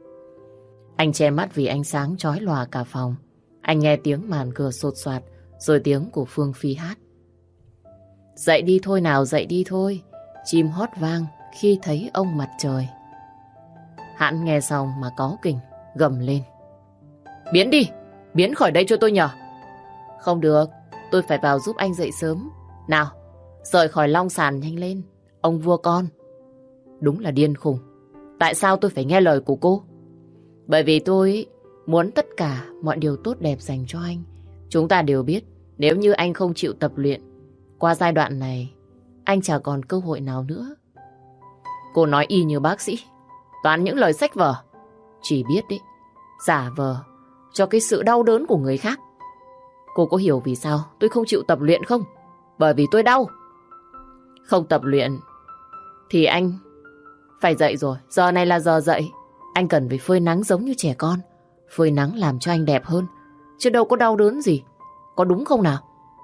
anh che mắt vì ánh sáng chói lòa cả phòng. Anh nghe tiếng màn cửa sột soạt, rồi tiếng của Phương Phi hát. Dậy đi thôi nào, dậy đi thôi. Chim hót vang khi thấy ông mặt trời. Hãn nghe xong mà cáu kỉnh, gầm lên. Biến đi, biến khỏi đây cho tôi nhờ. Không được, tôi phải vào giúp anh dậy sớm. Nào, rời khỏi long sàn nhanh lên, ông vua con. Đúng là điên khùng. Tại sao tôi phải nghe lời của cô? Bởi vì tôi muốn tất cả mọi điều tốt đẹp dành cho anh. Chúng ta đều biết, nếu như anh không chịu tập luyện, qua giai đoạn này, anh chả còn cơ hội nào nữa. Cô nói y như bác sĩ, toàn những lời sách vở. Chỉ biết đấy, giả vờ cho cái sự đau đớn của người khác. Cô có hiểu vì sao tôi không chịu tập luyện không? Bởi vì tôi đau. Không tập luyện thì anh phải dậy rồi. Giờ này là giờ dậy. Anh cần phải phơi nắng giống như trẻ con. Phơi nắng làm cho anh đẹp hơn, chứ đâu có đau đớn gì. Có đúng không nào?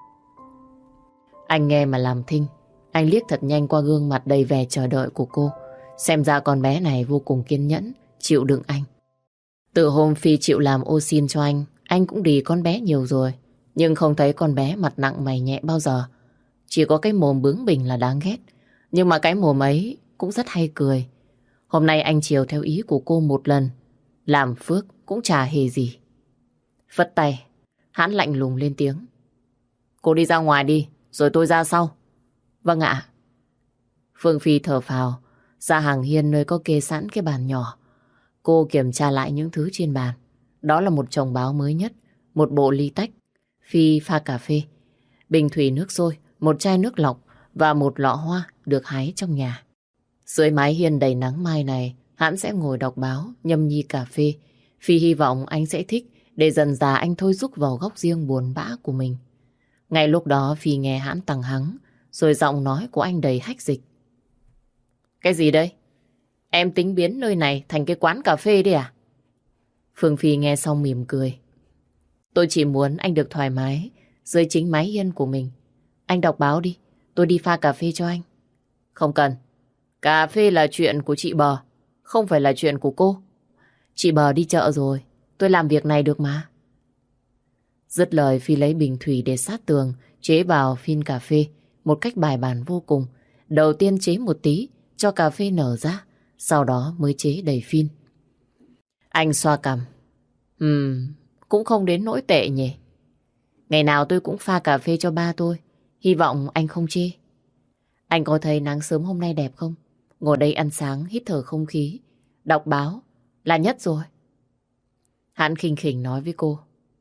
Anh nghe mà làm thinh. Anh liếc thật nhanh qua gương mặt đầy vẻ chờ đợi của cô. Xem ra con bé này vô cùng kiên nhẫn, chịu đựng anh. Từ hôm Phi chịu làm ô xin cho anh cũng đì con bé nhiều rồi. Nhưng không thấy con bé mặt nặng mày nhẹ bao giờ. Chỉ có cái mồm bướng bỉnh là đáng ghét. Nhưng mà cái mồm ấy cũng rất hay cười. Hôm nay anh chiều theo ý của cô một lần. Làm phước cũng chả hề gì. Phất tay, hắn lạnh lùng lên tiếng. Cô đi ra ngoài đi, rồi tôi ra sau. Vâng ạ. Phương Phi thở phào, ra hàng hiên nơi có kê sẵn cái bàn nhỏ. Cô kiểm tra lại những thứ trên bàn. Đó là một chồng báo mới nhất, một bộ ly tách, Phi pha cà phê, bình thủy nước sôi, một chai nước lọc và một lọ hoa được hái trong nhà. Dưới mái hiên đầy nắng mai này, hắn sẽ ngồi đọc báo, nhâm nhi cà phê. Phi hy vọng anh sẽ thích để dần dà anh thôi rúc vào góc riêng buồn bã của mình. Ngay lúc đó Phi nghe hắn tằng hắng, rồi giọng nói của anh đầy hách dịch. Cái gì đây? Em tính biến nơi này thành cái quán cà phê đi à? Phương Phi nghe xong mỉm cười. Tôi chỉ muốn anh được thoải mái dưới chính mái hiên của mình. Anh đọc báo đi, tôi đi pha cà phê cho anh. Không cần. Cà phê là chuyện của chị Bờ, không phải là chuyện của cô. Chị Bờ đi chợ rồi, tôi làm việc này được mà. Dứt lời Phi lấy bình thủy để sát tường, chế vào phin cà phê một cách bài bản vô cùng. Đầu tiên chế một tí cho cà phê nở ra, sau đó mới chế đầy phin. Anh xoa cằm. Cũng không đến nỗi tệ nhỉ. Ngày nào tôi cũng pha cà phê cho ba tôi, hy vọng anh không chê. Anh có thấy nắng sớm hôm nay đẹp không? Ngồi đây ăn sáng, hít thở không khí, đọc báo là nhất rồi. Hắn khinh khỉnh nói với cô.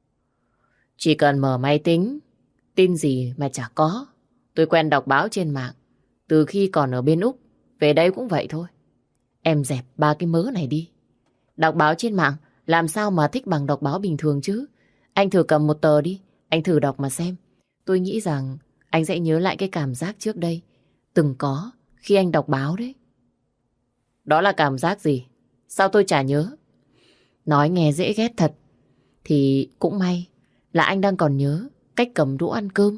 Chỉ cần mở máy tính, tin gì mà chả có. Tôi quen đọc báo trên mạng, từ khi còn ở bên Úc, về đây cũng vậy thôi. Em dẹp ba cái mớ này đi. Đọc báo trên mạng làm sao mà thích bằng đọc báo bình thường chứ. Anh thử cầm một tờ đi, anh thử đọc mà xem. Tôi nghĩ rằng anh sẽ nhớ lại cái cảm giác trước đây từng có khi anh đọc báo đấy. Đó là cảm giác gì? Sao tôi chả nhớ? Nói nghe dễ ghét thật. Thì cũng may là anh đang còn nhớ cách cầm đũa ăn cơm.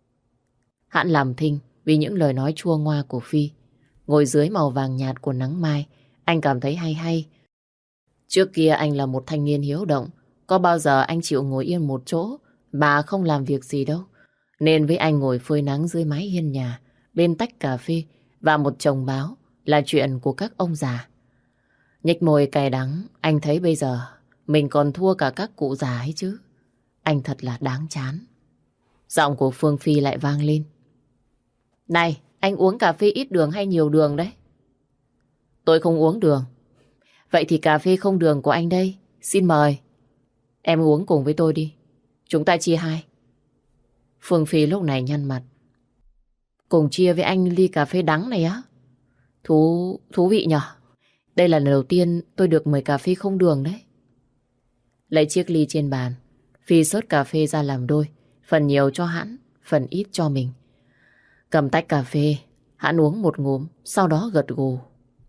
Hắn làm thinh vì những lời nói chua ngoa của Phi. Ngồi dưới màu vàng nhạt của nắng mai, anh cảm thấy hay hay. Trước kia anh là một thanh niên hiếu động. Có bao giờ anh chịu ngồi yên một chỗ mà không làm việc gì đâu. Nên với anh ngồi phơi nắng dưới mái hiên nhà, bên tách cà phê và một chồng báo là chuyện của các ông già. Nhếch môi cay đắng, anh thấy bây giờ mình còn thua cả các cụ già ấy chứ. Anh thật là đáng chán. Giọng của Phương Phi lại vang lên. Này, anh uống cà phê ít đường hay nhiều đường đấy? Tôi không uống đường. Vậy thì cà phê không đường của anh đây. Xin mời. Em uống cùng với tôi đi. Chúng ta chia hai. Phương Phi lúc này nhăn mặt. Cùng chia với anh ly cà phê đắng này á? Thú vị nhở? Đây là lần đầu tiên tôi được mời cà phê không đường đấy. Lấy chiếc ly trên bàn, Phi xớt cà phê ra làm đôi. Phần nhiều cho hắn, phần ít cho mình. Cầm tách cà phê, hắn uống một ngụm, sau đó gật gù.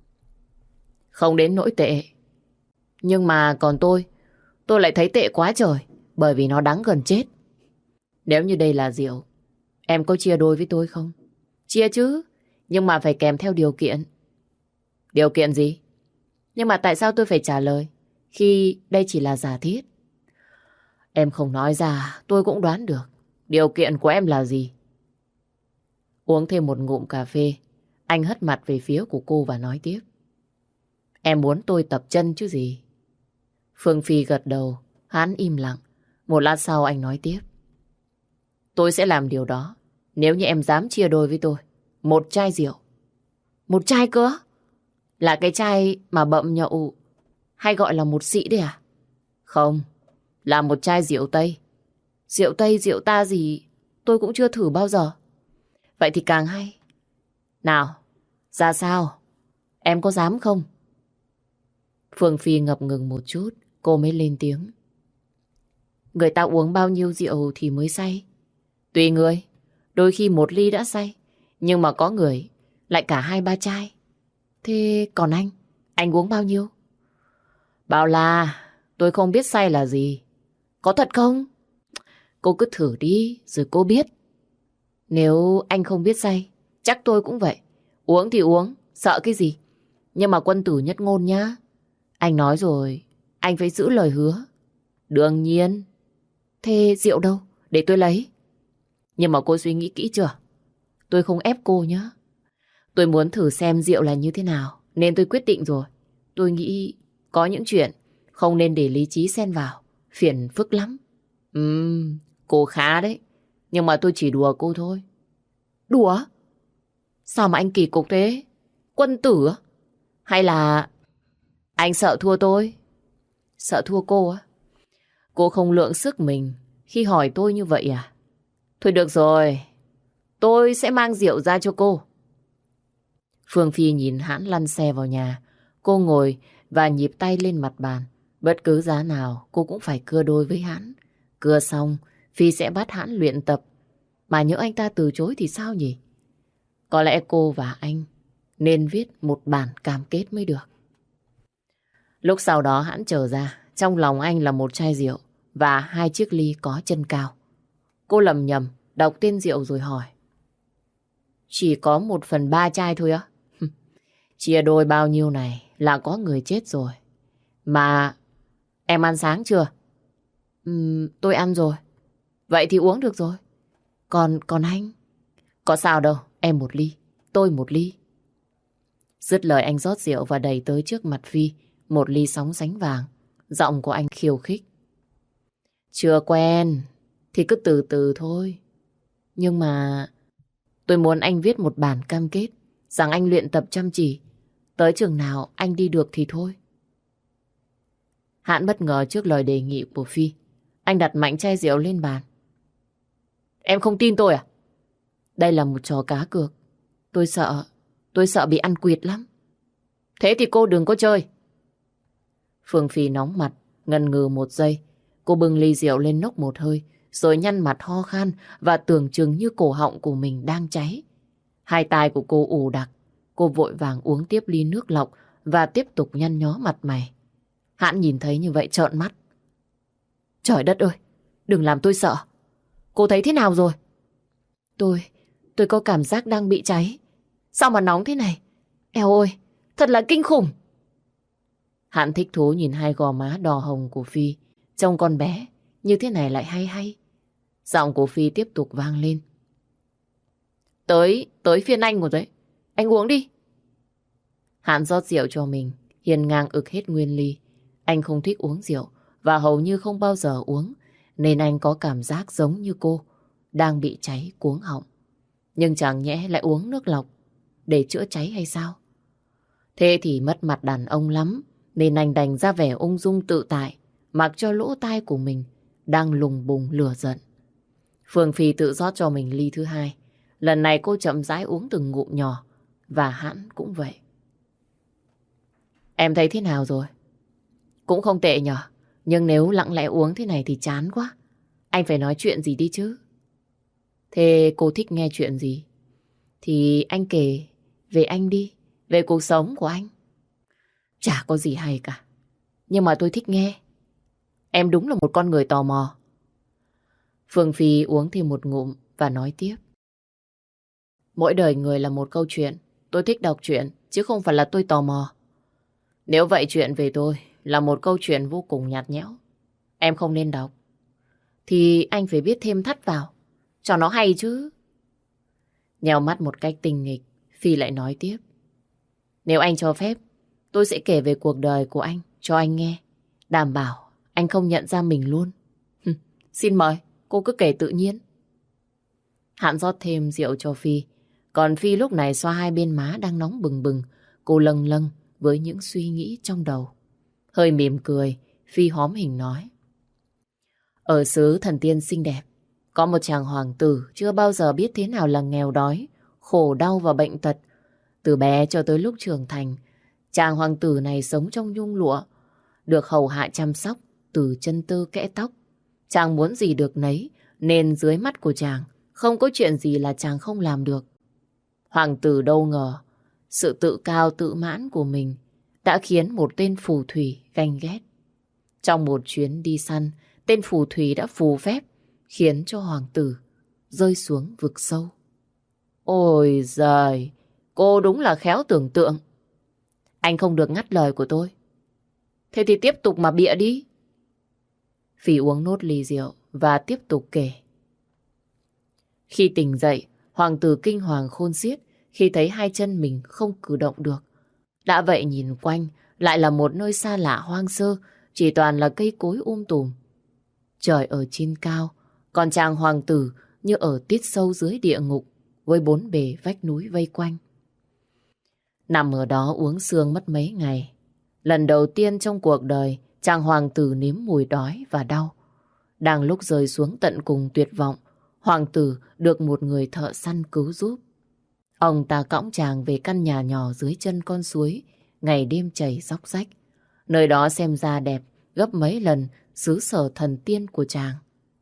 Không đến nỗi tệ. Nhưng mà còn tôi lại thấy tệ quá trời, bởi vì nó đắng gần chết. Nếu như đây là rượu, em có chia đôi với tôi không? Chia chứ, nhưng mà phải kèm theo điều kiện. Điều kiện gì? Nhưng mà tại sao tôi phải trả lời khi đây chỉ là giả thiết? Em không nói ra, tôi cũng đoán được. Điều kiện của em là gì? Uống thêm một ngụm cà phê, anh hất mặt về phía của cô và nói tiếp. Em muốn tôi tập chân chứ gì? Phương Phi gật đầu, hắn im lặng. Một lát sau anh nói tiếp. Tôi sẽ làm điều đó nếu như em dám chia đôi với tôi một chai rượu. Một chai cơ? Là cái chai mà bậm nhậu hay gọi là một xị đấy à? Không, là một chai rượu Tây. Rượu Tây, rượu ta gì tôi cũng chưa thử bao giờ. Vậy thì càng hay. Nào, ra sao? Em có dám không? Phương Phi ngập ngừng một chút, cô mới lên tiếng. Người ta uống bao nhiêu rượu thì mới say? Tùy người, đôi khi 1 ly đã say, nhưng mà có người lại cả 2-3 chai. Thế còn anh uống bao nhiêu? Bảo là tôi không biết say là gì. Có thật không? Cô cứ thử đi rồi cô biết. Nếu anh không biết say, chắc tôi cũng vậy. Uống thì uống, sợ cái gì? Nhưng mà quân tử nhất ngôn nhá. Anh nói rồi, anh phải giữ lời hứa. Đương nhiên. Thế rượu đâu? Để tôi lấy. Nhưng mà cô suy nghĩ kỹ chưa? Tôi không ép cô nhá. Tôi muốn thử xem rượu là như thế nào, nên tôi quyết định rồi. Tôi nghĩ có những chuyện không nên để lý trí xen vào. Phiền phức lắm. Cô khá đấy. Nhưng mà tôi chỉ đùa cô thôi. Đùa? Sao mà anh kỳ cục thế? Quân tử á? Hay là anh sợ thua tôi? Sợ thua cô á? Cô không lượng sức mình khi hỏi tôi như vậy à? Thôi được rồi, tôi sẽ mang rượu ra cho cô. Phương Phi nhìn Hãn lăn xe vào nhà. Cô ngồi và nhịp tay lên mặt bàn. Bất cứ giá nào cô cũng phải cưa đôi với Hãn. Cưa xong, Phi sẽ bắt Hãn luyện tập. Mà nhỡ anh ta từ chối thì sao nhỉ? Có lẽ cô và anh nên viết một bản cam kết mới được. Lúc sau đó Hãn trở ra, trong lòng anh là 1 chai rượu và 2 chiếc ly có chân cao. Cô lầm nhầm, đọc tên rượu rồi hỏi. Chỉ có 1/3 chai thôi á? Chia đôi bao nhiêu này là có người chết rồi. Mà em ăn sáng chưa? Tôi ăn rồi. Vậy thì uống được rồi. Còn anh? Có sao đâu, em 1 ly, tôi 1 ly. Dứt lời anh rót rượu và đẩy tới trước mặt Phi 1 ly sóng sánh vàng. Giọng của anh khiêu khích. Chưa quen thì cứ từ từ thôi. Nhưng mà tôi muốn anh viết một bản cam kết rằng anh luyện tập chăm chỉ. Tới chừng nào anh đi được thì thôi. Hãn bất ngờ trước lời đề nghị của Phi. Anh đặt mạnh chai rượu lên bàn. Em không tin tôi à? Đây là một trò cá cược. Tôi sợ bị ăn quỵt lắm. Thế thì cô đừng có chơi. Phương Phi nóng mặt, ngần ngừ 1 giây. Cô bưng ly rượu lên nốc 1 hơi, rồi nhăn mặt ho khan và tưởng chừng như cổ họng của mình đang cháy. Hai tai của cô ù đặc. Cô vội vàng uống tiếp ly nước lọc và tiếp tục nhăn nhó mặt mày. Hãn nhìn thấy như vậy trợn mắt. Trời đất ơi, đừng làm tôi sợ. Cô thấy thế nào rồi? Tôi có cảm giác đang bị cháy. Sao mà nóng thế này? Eo ơi, thật là kinh khủng. Hãn thích thú nhìn 2 gò má đỏ hồng của Phi. Trông con bé như thế này lại hay hay. Giọng của Phi tiếp tục vang lên. Tới phiên anh rồi đấy. Anh uống đi. Hãn rót rượu cho mình, hiền ngang ực hết nguyên ly. Anh không thích uống rượu và hầu như không bao giờ uống, nên anh có cảm giác giống như cô đang bị cháy cuống họng. Nhưng chẳng nhẽ lại uống nước lọc để chữa cháy hay sao? Thế thì mất mặt đàn ông lắm, nên anh đành ra vẻ ung dung tự tại, mặc cho lỗ tai của mình đang lùng bùng lửa giận. Phương Phi tự rót cho mình ly thứ 2. Lần này cô chậm rãi uống từng ngụm nhỏ, và Hãn cũng vậy. Em thấy thế nào rồi? Cũng không tệ nhở, nhưng nếu lặng lẽ uống thế này thì chán quá. Anh phải nói chuyện gì đi chứ. Thế cô thích nghe chuyện gì? Thì anh kể về anh đi, về cuộc sống của anh. Chả có gì hay cả, nhưng mà tôi thích nghe. Em đúng là một con người tò mò. Phương Phi uống thêm một ngụm và nói tiếp. Mỗi đời người là một câu chuyện. Tôi thích đọc truyện, chứ không phải là tôi tò mò. Nếu vậy chuyện về tôi là một câu chuyện vô cùng nhạt nhẽo, em không nên đọc. Thì anh phải viết thêm thắt vào, cho nó hay chứ. Nheo mắt một cách tinh nghịch, Phi lại nói tiếp. Nếu anh cho phép, tôi sẽ kể về cuộc đời của anh cho anh nghe. Đảm bảo anh không nhận ra mình luôn. Xin mời, cô cứ kể tự nhiên. Hãn rót thêm rượu cho Phi. Còn Phi lúc này xoa 2 bên má đang nóng bừng bừng. Cô lâng lâng với những suy nghĩ trong đầu. Hơi mỉm cười, Phi hóm hình nói. Ở xứ thần tiên xinh đẹp, có một chàng hoàng tử chưa bao giờ biết thế nào là nghèo đói, khổ đau và bệnh tật. Từ bé cho tới lúc trưởng thành, Chàng hoàng tử này sống trong nhung lụa, được hầu hạ chăm sóc từ chân tơ kẽ tóc. Chàng muốn gì được nấy, nên dưới mắt của chàng không có chuyện gì là chàng không làm được. Hoàng tử đâu ngờ, sự tự cao tự mãn của mình đã khiến một tên phù thủy ganh ghét. Trong một chuyến đi săn, tên phù thủy đã phù phép khiến cho hoàng tử rơi xuống vực sâu. Ôi giời, cô đúng là khéo tưởng tượng. Anh không được ngắt lời của tôi. Thế thì tiếp tục mà bịa đi. Phi uống nốt ly rượu và tiếp tục kể. Khi tỉnh dậy, hoàng tử kinh hoàng khôn xiết khi thấy hai chân mình không cử động được. Đã vậy nhìn quanh lại là một nơi xa lạ hoang sơ, chỉ toàn là cây cối tùm. Trời ở trên cao, còn chàng hoàng tử như ở tít sâu dưới địa ngục với bốn bề vách núi vây quanh. Nằm ở đó uống sương mất mấy ngày. Lần đầu tiên trong cuộc đời, chàng hoàng tử nếm mùi đói và đau. Đang lúc rơi xuống tận cùng tuyệt vọng, hoàng tử được một người thợ săn cứu giúp. Ông ta cõng chàng về căn nhà nhỏ dưới chân con suối, ngày đêm chảy róc rách. Nơi đó xem ra đẹp gấp mấy lần xứ sở thần tiên của chàng.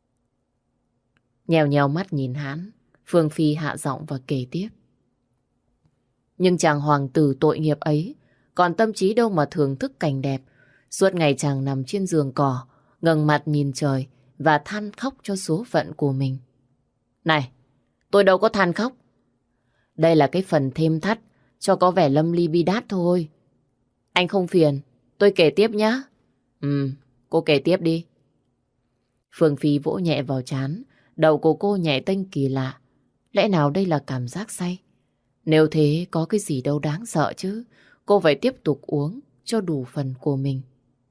Nhèo nhèo mắt nhìn hắn, Phương Phi hạ giọng và kể tiếp. Nhưng chàng hoàng tử tội nghiệp ấy còn tâm trí đâu mà thưởng thức cảnh đẹp. Suốt ngày chàng nằm trên giường cỏ, ngẩng mặt nhìn trời và than khóc cho số phận của mình. Này, tôi đâu có than khóc. Đây là cái phần thêm thắt cho có vẻ lâm ly bi đát thôi. Anh không phiền, tôi kể tiếp nhá. Cô kể tiếp đi. Phương Phi vỗ nhẹ vào trán, đầu của cô nhẹ tênh kỳ lạ. Lẽ nào đây là cảm giác say? Nếu thế có cái gì đâu đáng sợ chứ. Cô phải tiếp tục uống cho đủ phần của mình.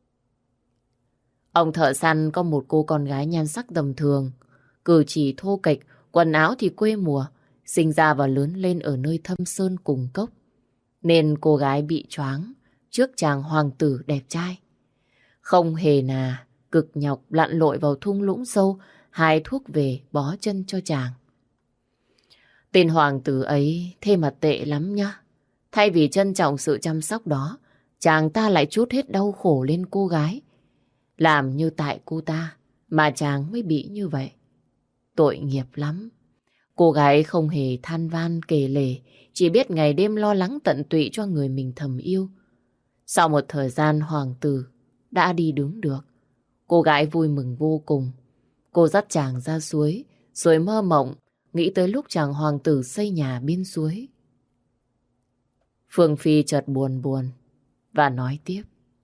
Ông thợ săn có một cô con gái nhan sắc tầm thường, cử chỉ thô kệch, quần áo thì quê mùa, sinh ra và lớn lên ở nơi thâm sơn cùng cốc. Nên cô gái bị choáng trước chàng hoàng tử đẹp trai. Không hề nà, cực nhọc lặn lội vào thung lũng sâu, hái thuốc về bó chân cho chàng. Tên hoàng tử ấy thế mà tệ lắm nhá. Thay vì trân trọng sự chăm sóc đó, chàng ta lại trút hết đau khổ lên cô gái. Làm như tại cô ta mà chàng mới bị như vậy. Tội nghiệp lắm. Cô gái không hề than van kể lể, chỉ biết ngày đêm lo lắng tận tụy cho người mình thầm yêu. Sau một thời gian hoàng tử đã đi đứng được, cô gái vui mừng vô cùng. Cô dắt chàng ra suối, rồi mơ mộng, nghĩ tới lúc chàng hoàng tử xây nhà bên suối. Phương Phi chợt buồn buồn và nói tiếp.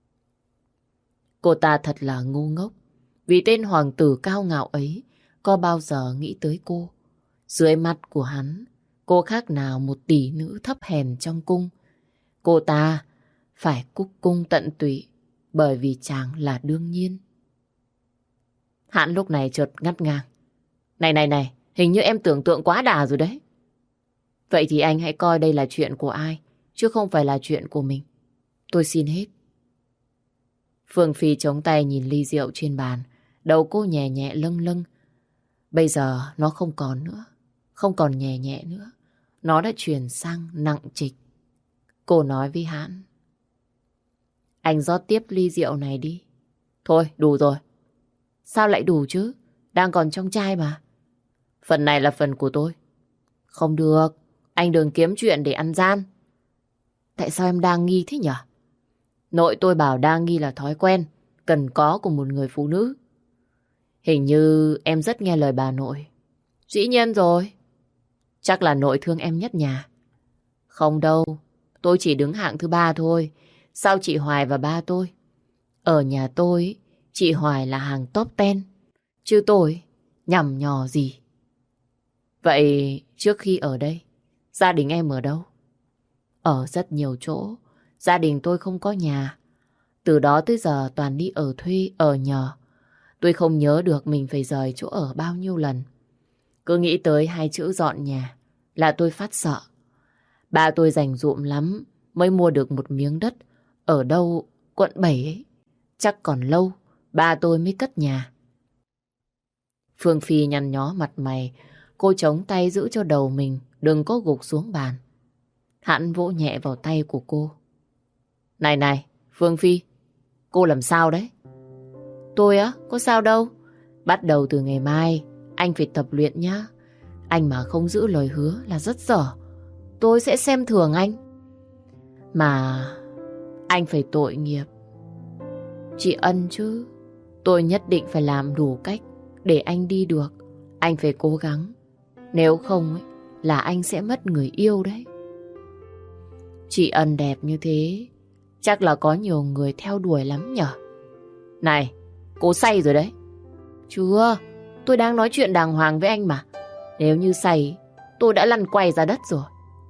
Cô ta thật là ngu ngốc, vì tên hoàng tử cao ngạo ấy có bao giờ nghĩ tới cô. Dưới mắt của hắn, cô khác nào một tỷ nữ thấp hèn trong cung. Cô ta phải cúc cung tận tụy bởi vì chàng là đương nhiên. Hắn lúc này chợt ngắt ngang. Này, hình như em tưởng tượng quá đà rồi đấy. Vậy thì anh hãy coi đây là chuyện của ai, chứ không phải là chuyện của mình. Tôi xin hết. Phương Phi chống tay nhìn ly rượu trên bàn, đầu cô nhẹ nhẹ lâng lâng. Bây giờ nó không còn nữa, không còn nhẹ nhẹ nữa. Nó đã chuyển sang nặng trịch. Cô nói với hắn. Anh rót tiếp ly rượu này đi. Thôi, đủ rồi. Sao lại đủ chứ? Đang còn trong chai mà. Phần này là phần của tôi. Không được, anh đừng kiếm chuyện để ăn gian. Tại sao em đang nghi thế nhỉ? Nội tôi bảo đang nghi là thói quen, cần có của một người phụ nữ. Hình như em rất nghe lời bà nội. Dĩ nhiên rồi. Chắc là nội thương em nhất nhà. Không đâu, tôi chỉ đứng hạng thứ 3 thôi. Sau chị Hoài và ba tôi. Ở nhà tôi, chị Hoài là hàng top 10. Chứ tôi nhằm nhò gì. Vậy trước khi ở đây, gia đình em ở đâu? Ở rất nhiều chỗ. Gia đình tôi không có nhà. Từ đó tới giờ toàn đi ở thuê, ở nhờ. Tôi không nhớ được mình phải rời chỗ ở bao nhiêu lần. Cứ nghĩ tới 2 chữ dọn nhà là tôi phát sợ. Ba tôi dành dụm lắm mới mua được một miếng đất ở đâu quận 7 ấy. Chắc còn lâu ba tôi mới cất nhà. Phương Phi nhăn nhó mặt mày. Cô chống tay giữ cho đầu mình đừng có gục xuống bàn. Hắn vỗ nhẹ vào tay của cô. Này này, Phương Phi, cô làm sao đấy? Tôi á, có sao đâu. Bắt đầu từ ngày mai, anh phải tập luyện nhá. Anh mà không giữ lời hứa là rất dở. Tôi sẽ xem thường anh. Mà anh phải tội nghiệp chị Ân chứ. Tôi nhất định phải làm đủ cách để anh đi được. Anh phải cố gắng. Nếu không ấy, là anh sẽ mất người yêu đấy. Chị Ân đẹp như thế, chắc là có nhiều người theo đuổi lắm nhở. Này, cô say rồi đấy. Chưa, tôi đang nói chuyện đàng hoàng với anh mà. Nếu như say, tôi đã lăn quay ra đất rồi.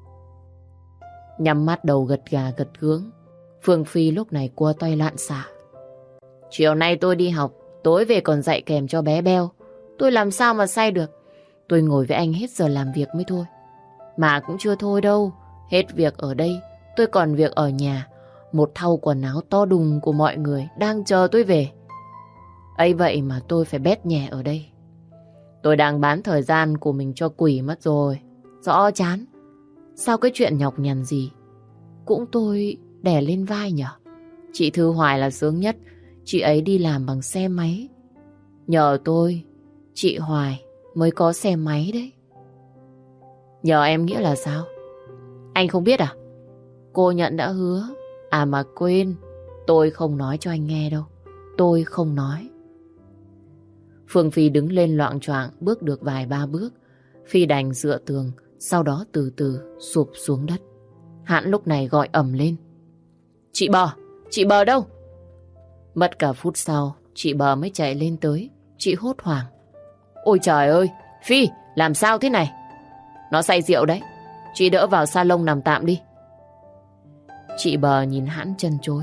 Nhắm mắt đầu gật gà gật gướng, Phương Phi lúc này cua toay loạn xạ. Chiều nay tôi đi học, tối về còn dạy kèm cho bé Beo. Tôi làm sao mà say được. Tôi ngồi với anh hết giờ làm việc mới thôi. Mà cũng chưa thôi đâu. Hết việc ở đây, tôi còn việc ở nhà. Một thau quần áo to đùng của mọi người đang chờ tôi về. Ấy vậy mà tôi phải bét nhè ở đây. Tôi đang bán thời gian của mình cho quỷ mất rồi. Rõ chán. Sao cái chuyện nhọc nhằn gì cũng tôi đè lên vai nhở. Chị Thư Hoài là sướng nhất. Chị ấy đi làm bằng xe máy. Nhờ tôi, chị Hoài mới có xe máy đấy. Nhờ em nghĩa là sao? Anh không biết à? Cô Nhận đã hứa. À mà quên, tôi không nói cho anh nghe đâu. Tôi không nói. Phương Phi đứng lên loạng choạng bước được vài ba bước. Phi đành dựa tường, sau đó từ từ sụp xuống đất. Hãn lúc này gọi ầm lên. Chị Bờ đâu? Mất cả phút sau, chị Bờ mới chạy lên tới. Chị hốt hoảng. Ôi trời ơi, Phi, làm sao thế này? Nó say rượu đấy. Chị đỡ vào salon nằm tạm đi. Chị Bờ nhìn Hãn trân trối.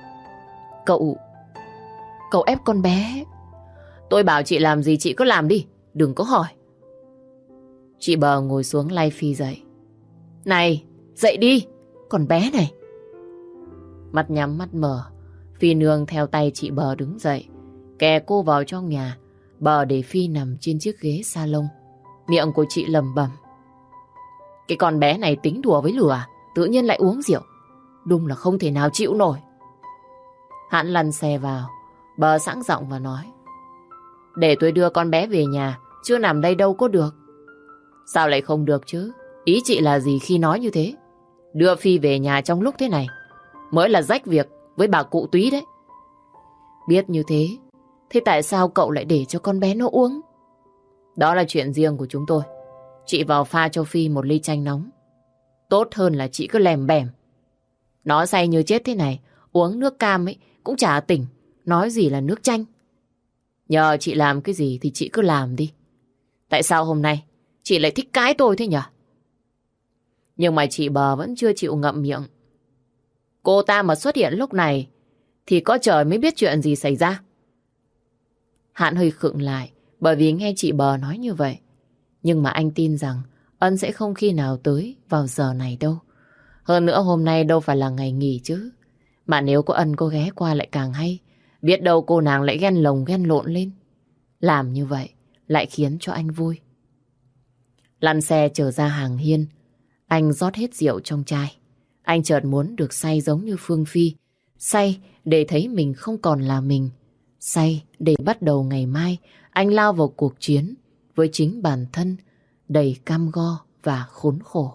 Cậu ép con bé. Tôi bảo chị làm gì chị cứ làm đi, đừng có hỏi. Chị Bờ ngồi xuống lay Phi dậy. Này, dậy đi, con bé này. Mắt nhắm mắt mở, Phi nương theo tay chị Bờ đứng dậy, kè cô vào trong nhà. Bờ để Phi nằm trên chiếc ghế salon. Miệng của chị lẩm bẩm. Cái con bé này tính đùa với lửa à? Tự nhiên lại uống rượu. Đúng là không thể nào chịu nổi. Hãn lăn xe vào. Bờ sẵn giọng và nói. Để tôi đưa con bé về nhà, chứ nằm đây đâu có được. Sao lại không được chứ? Ý chị là gì khi nói như thế? Đưa Phi về nhà trong lúc thế này mới là rách việc với bà cụ Túy đấy. Biết như thế, thế tại sao cậu lại để cho con bé nó uống? Đó là chuyện riêng của chúng tôi. Chị vào pha cho Phi một ly chanh nóng. Tốt hơn là chị cứ lèm bèm. Nó say như chết thế này, uống nước cam ấy cũng chả tỉnh, nói gì là nước chanh. Nhờ chị làm cái gì thì chị cứ làm đi. Tại sao hôm nay chị lại thích cãi tôi thế nhỉ? Nhưng mà chị Bờ vẫn chưa chịu ngậm miệng. Cô ta mà xuất hiện lúc này thì có trời mới biết chuyện gì xảy ra. Hãn hơi khựng lại bởi vì nghe chị Bờ nói như vậy. Nhưng mà anh tin rằng Ân sẽ không khi nào tới vào giờ này đâu. Hơn nữa hôm nay đâu phải là ngày nghỉ chứ. Mà nếu có Ân cô ghé qua lại càng hay. Biết đâu cô nàng lại ghen lồng ghen lộn lên. Làm như vậy lại khiến cho anh vui. Lăn xe trở ra hàng hiên. Anh rót hết rượu trong chai. Anh chợt muốn được say giống như Phương Phi. Say để thấy mình không còn là mình. Say để bắt đầu ngày mai anh lao vào cuộc chiến với chính bản thân đầy cam go và khốn khổ.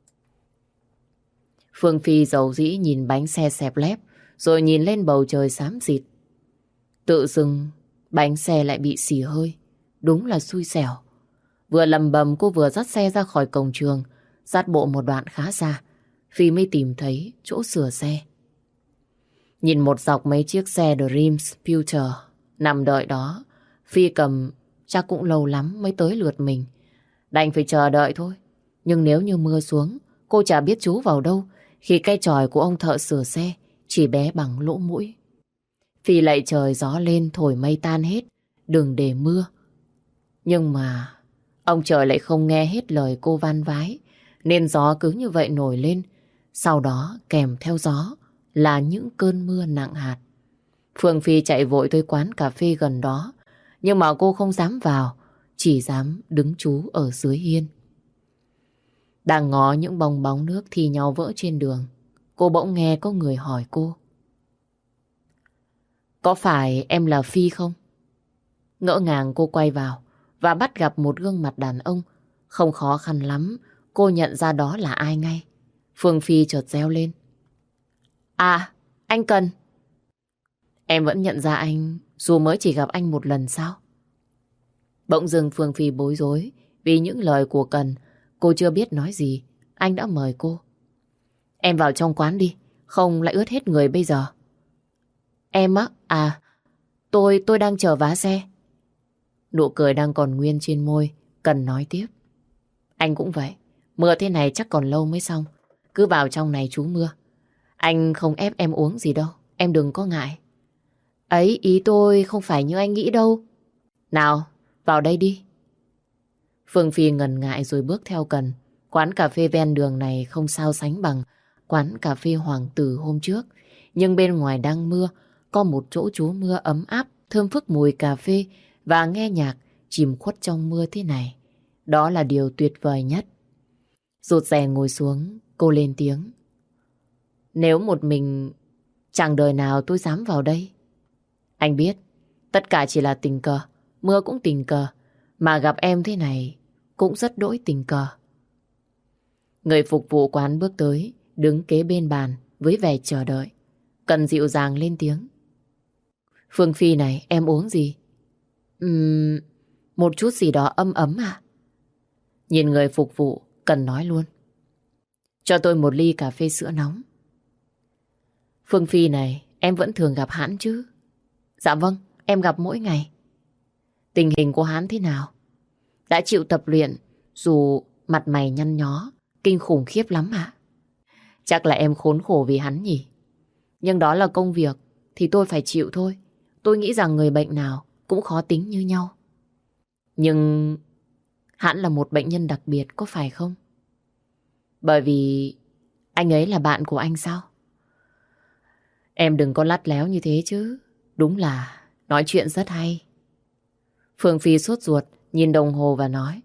Phương Phi dầu dĩ nhìn bánh xe xẹp lép rồi nhìn lên bầu trời xám xịt. Tự dưng bánh xe lại bị xì hơi. Đúng là xui xẻo. Vừa lầm bầm cô vừa dắt xe ra khỏi cổng trường. Dắt bộ một đoạn khá xa Phi mới tìm thấy chỗ sửa xe. Nhìn một dọc mấy chiếc xe Dreams Future nằm đợi đó. Phi cầm chắc cũng lâu lắm mới tới lượt mình. Đành phải chờ đợi thôi. Nhưng nếu như mưa xuống cô chả biết trú vào đâu khi cây chòi của ông thợ sửa xe chỉ bé bằng lỗ mũi. Phi lạy trời gió lên thổi mây tan hết, đừng để mưa. Nhưng mà ông trời lại không nghe hết lời cô van vái, nên gió cứ như vậy nổi lên. Sau đó kèm theo gió là những cơn mưa nặng hạt. Phương Phi chạy vội tới quán cà phê gần đó, nhưng mà cô không dám vào, chỉ dám đứng trú ở dưới hiên. Đang ngó những bong bóng nước thi nhau vỡ trên đường, cô bỗng nghe có người hỏi cô. Có phải em là Phi không? Ngỡ ngàng cô quay vào và bắt gặp một gương mặt đàn ông. Không khó khăn lắm, cô nhận ra đó là ai ngay. Phương Phi chợt reo lên. À, anh Cần. Em vẫn nhận ra anh dù mới chỉ gặp anh một lần sao? Bỗng dưng Phương Phi bối rối vì những lời của Cần. Cô chưa biết nói gì, anh đã mời cô. Em vào trong quán đi, không lại ướt hết người bây giờ. Em á? À, tôi đang chờ vá xe. Nụ cười đang còn nguyên trên môi, Cần nói tiếp. Anh cũng vậy, mưa thế này chắc còn lâu mới xong. Cứ vào trong này trú mưa. Anh không ép em uống gì đâu, em đừng có ngại. Ấy, ý tôi không phải như anh nghĩ đâu. Nào, vào đây đi. Phương Phi ngần ngại rồi bước theo Cần. Quán cà phê ven đường này không sao sánh bằng quán cà phê Hoàng Tử hôm trước. Nhưng bên ngoài đang mưa, có một chỗ trú mưa ấm áp, thơm phức mùi cà phê và nghe nhạc chìm khuất trong mưa thế này. Đó là điều tuyệt vời nhất. Rụt rè ngồi xuống, cô lên tiếng. Nếu một mình, chẳng đời nào tôi dám vào đây. Anh biết, tất cả chỉ là tình cờ, mưa cũng tình cờ, mà gặp em thế này cũng rất đỗi tình cờ. Người phục vụ quán bước tới, đứng kế bên bàn với vẻ chờ đợi. Cần dịu dàng lên tiếng. Phương Phi này, em uống gì? Một chút gì đó ấm ấm à? Nhìn người phục vụ, Cần nói luôn. Cho tôi một ly cà phê sữa nóng. Phương Phi này, em vẫn thường gặp Hãn chứ? Dạ vâng, em gặp mỗi ngày. Tình hình của Hãn thế nào? Đã chịu tập luyện, dù mặt mày nhăn nhó, kinh khủng khiếp lắm ạ. Chắc là em khốn khổ vì hắn nhỉ? Nhưng đó là công việc, thì tôi phải chịu thôi. Tôi nghĩ rằng người bệnh nào cũng khó tính như nhau. Nhưng Hãn là một bệnh nhân đặc biệt, có phải không? Bởi vì anh ấy là bạn của anh sao? Em đừng có lắt léo như thế chứ. Đúng là nói chuyện rất hay. Phương Phi sốt ruột, nhìn đồng hồ và nói.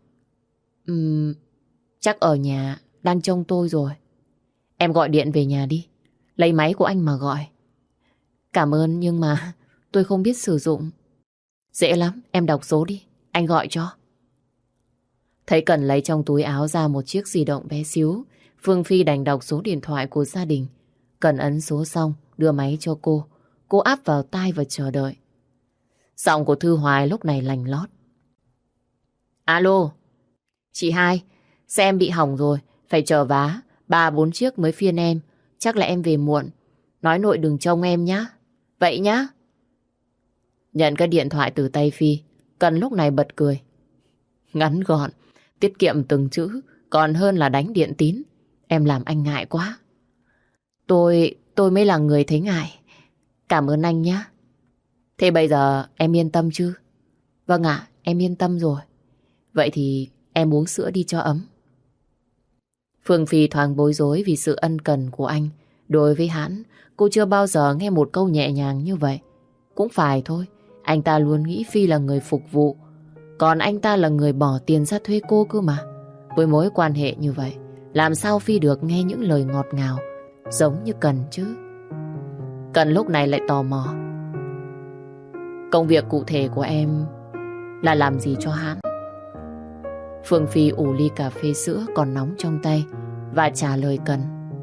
Chắc ở nhà đang trông tôi rồi. Em gọi điện về nhà đi. Lấy máy của anh mà gọi. Cảm ơn, nhưng mà tôi không biết sử dụng. Dễ lắm, em đọc số đi, anh gọi cho. Thấy Cần lấy trong túi áo ra một chiếc di động bé xíu, Phương Phi đành đọc số điện thoại của gia đình. Cần ấn số xong, đưa máy cho cô. Cô áp vào tai và chờ đợi. Giọng của Thư Hoài lúc này lành lót. Alo, chị Hai, xe em bị hỏng rồi, phải chờ vá 3-4 chiếc mới phiên em. Chắc là em về muộn. Nói nội đừng trông em nhá. Vậy nhá. Nhận cái điện thoại từ tay Phi, Cần lúc này bật cười. Ngắn gọn, tiết kiệm từng chữ, còn hơn là đánh điện tín. Em làm anh ngại quá. Tôi mới là người thấy ngại. Cảm ơn anh nhé. Thế bây giờ em yên tâm chứ? Vâng ạ, em yên tâm rồi. Vậy thì em uống sữa đi cho ấm. Phương Phi thoáng bối rối vì sự ân cần của anh. Đối với Hãn, cô chưa bao giờ nghe một câu nhẹ nhàng như vậy. Cũng phải thôi, anh ta luôn nghĩ Phi là người phục vụ. Còn anh ta là người bỏ tiền ra thuê cô cơ mà. Với mối quan hệ như vậy, làm sao Phi được nghe những lời ngọt ngào giống như Cần chứ? Cần lúc này lại tò mò. Công việc cụ thể của em là làm gì cho Hãn? Phương Phi ủ ly cà phê sữa còn nóng trong tay và trả lời Cần.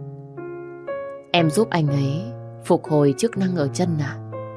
Em giúp anh ấy phục hồi chức năng ở chân à?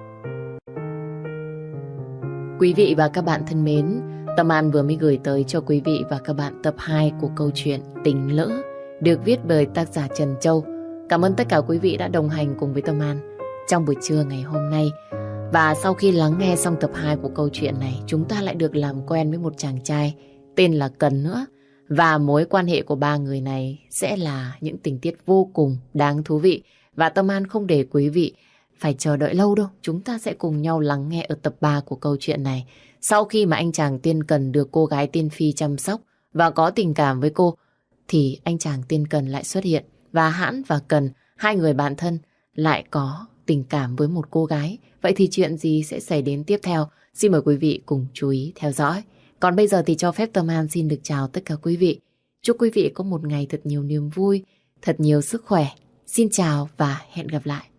Quý vị và các bạn thân mến, Tâm An vừa mới gửi tới cho quý vị và các bạn tập 2 của câu chuyện Tình Lỡ được viết bởi tác giả Trần Châu. Cảm ơn tất cả quý vị đã đồng hành cùng với Tâm An trong buổi trưa ngày hôm nay. Và sau khi lắng nghe xong tập 2 của câu chuyện này, chúng ta lại được làm quen với một chàng trai tên là Cần nữa. Và mối quan hệ của ba người này sẽ là những tình tiết vô cùng đáng thú vị. Và Tâm An không để quý vị phải chờ đợi lâu đâu. Chúng ta sẽ cùng nhau lắng nghe ở tập 3 của câu chuyện này. Sau khi mà anh chàng tên Cần được cô gái tên Phi chăm sóc và có tình cảm với cô, thì anh chàng tên Cần lại xuất hiện. Và Hãn và Cần, hai người bạn thân, lại có tình cảm với một cô gái. Vậy thì chuyện gì sẽ xảy đến tiếp theo? Xin mời quý vị cùng chú ý theo dõi. Còn bây giờ thì cho phép Tâm An xin được chào tất cả quý vị. Chúc quý vị có một ngày thật nhiều niềm vui, thật nhiều sức khỏe. Xin chào và hẹn gặp lại.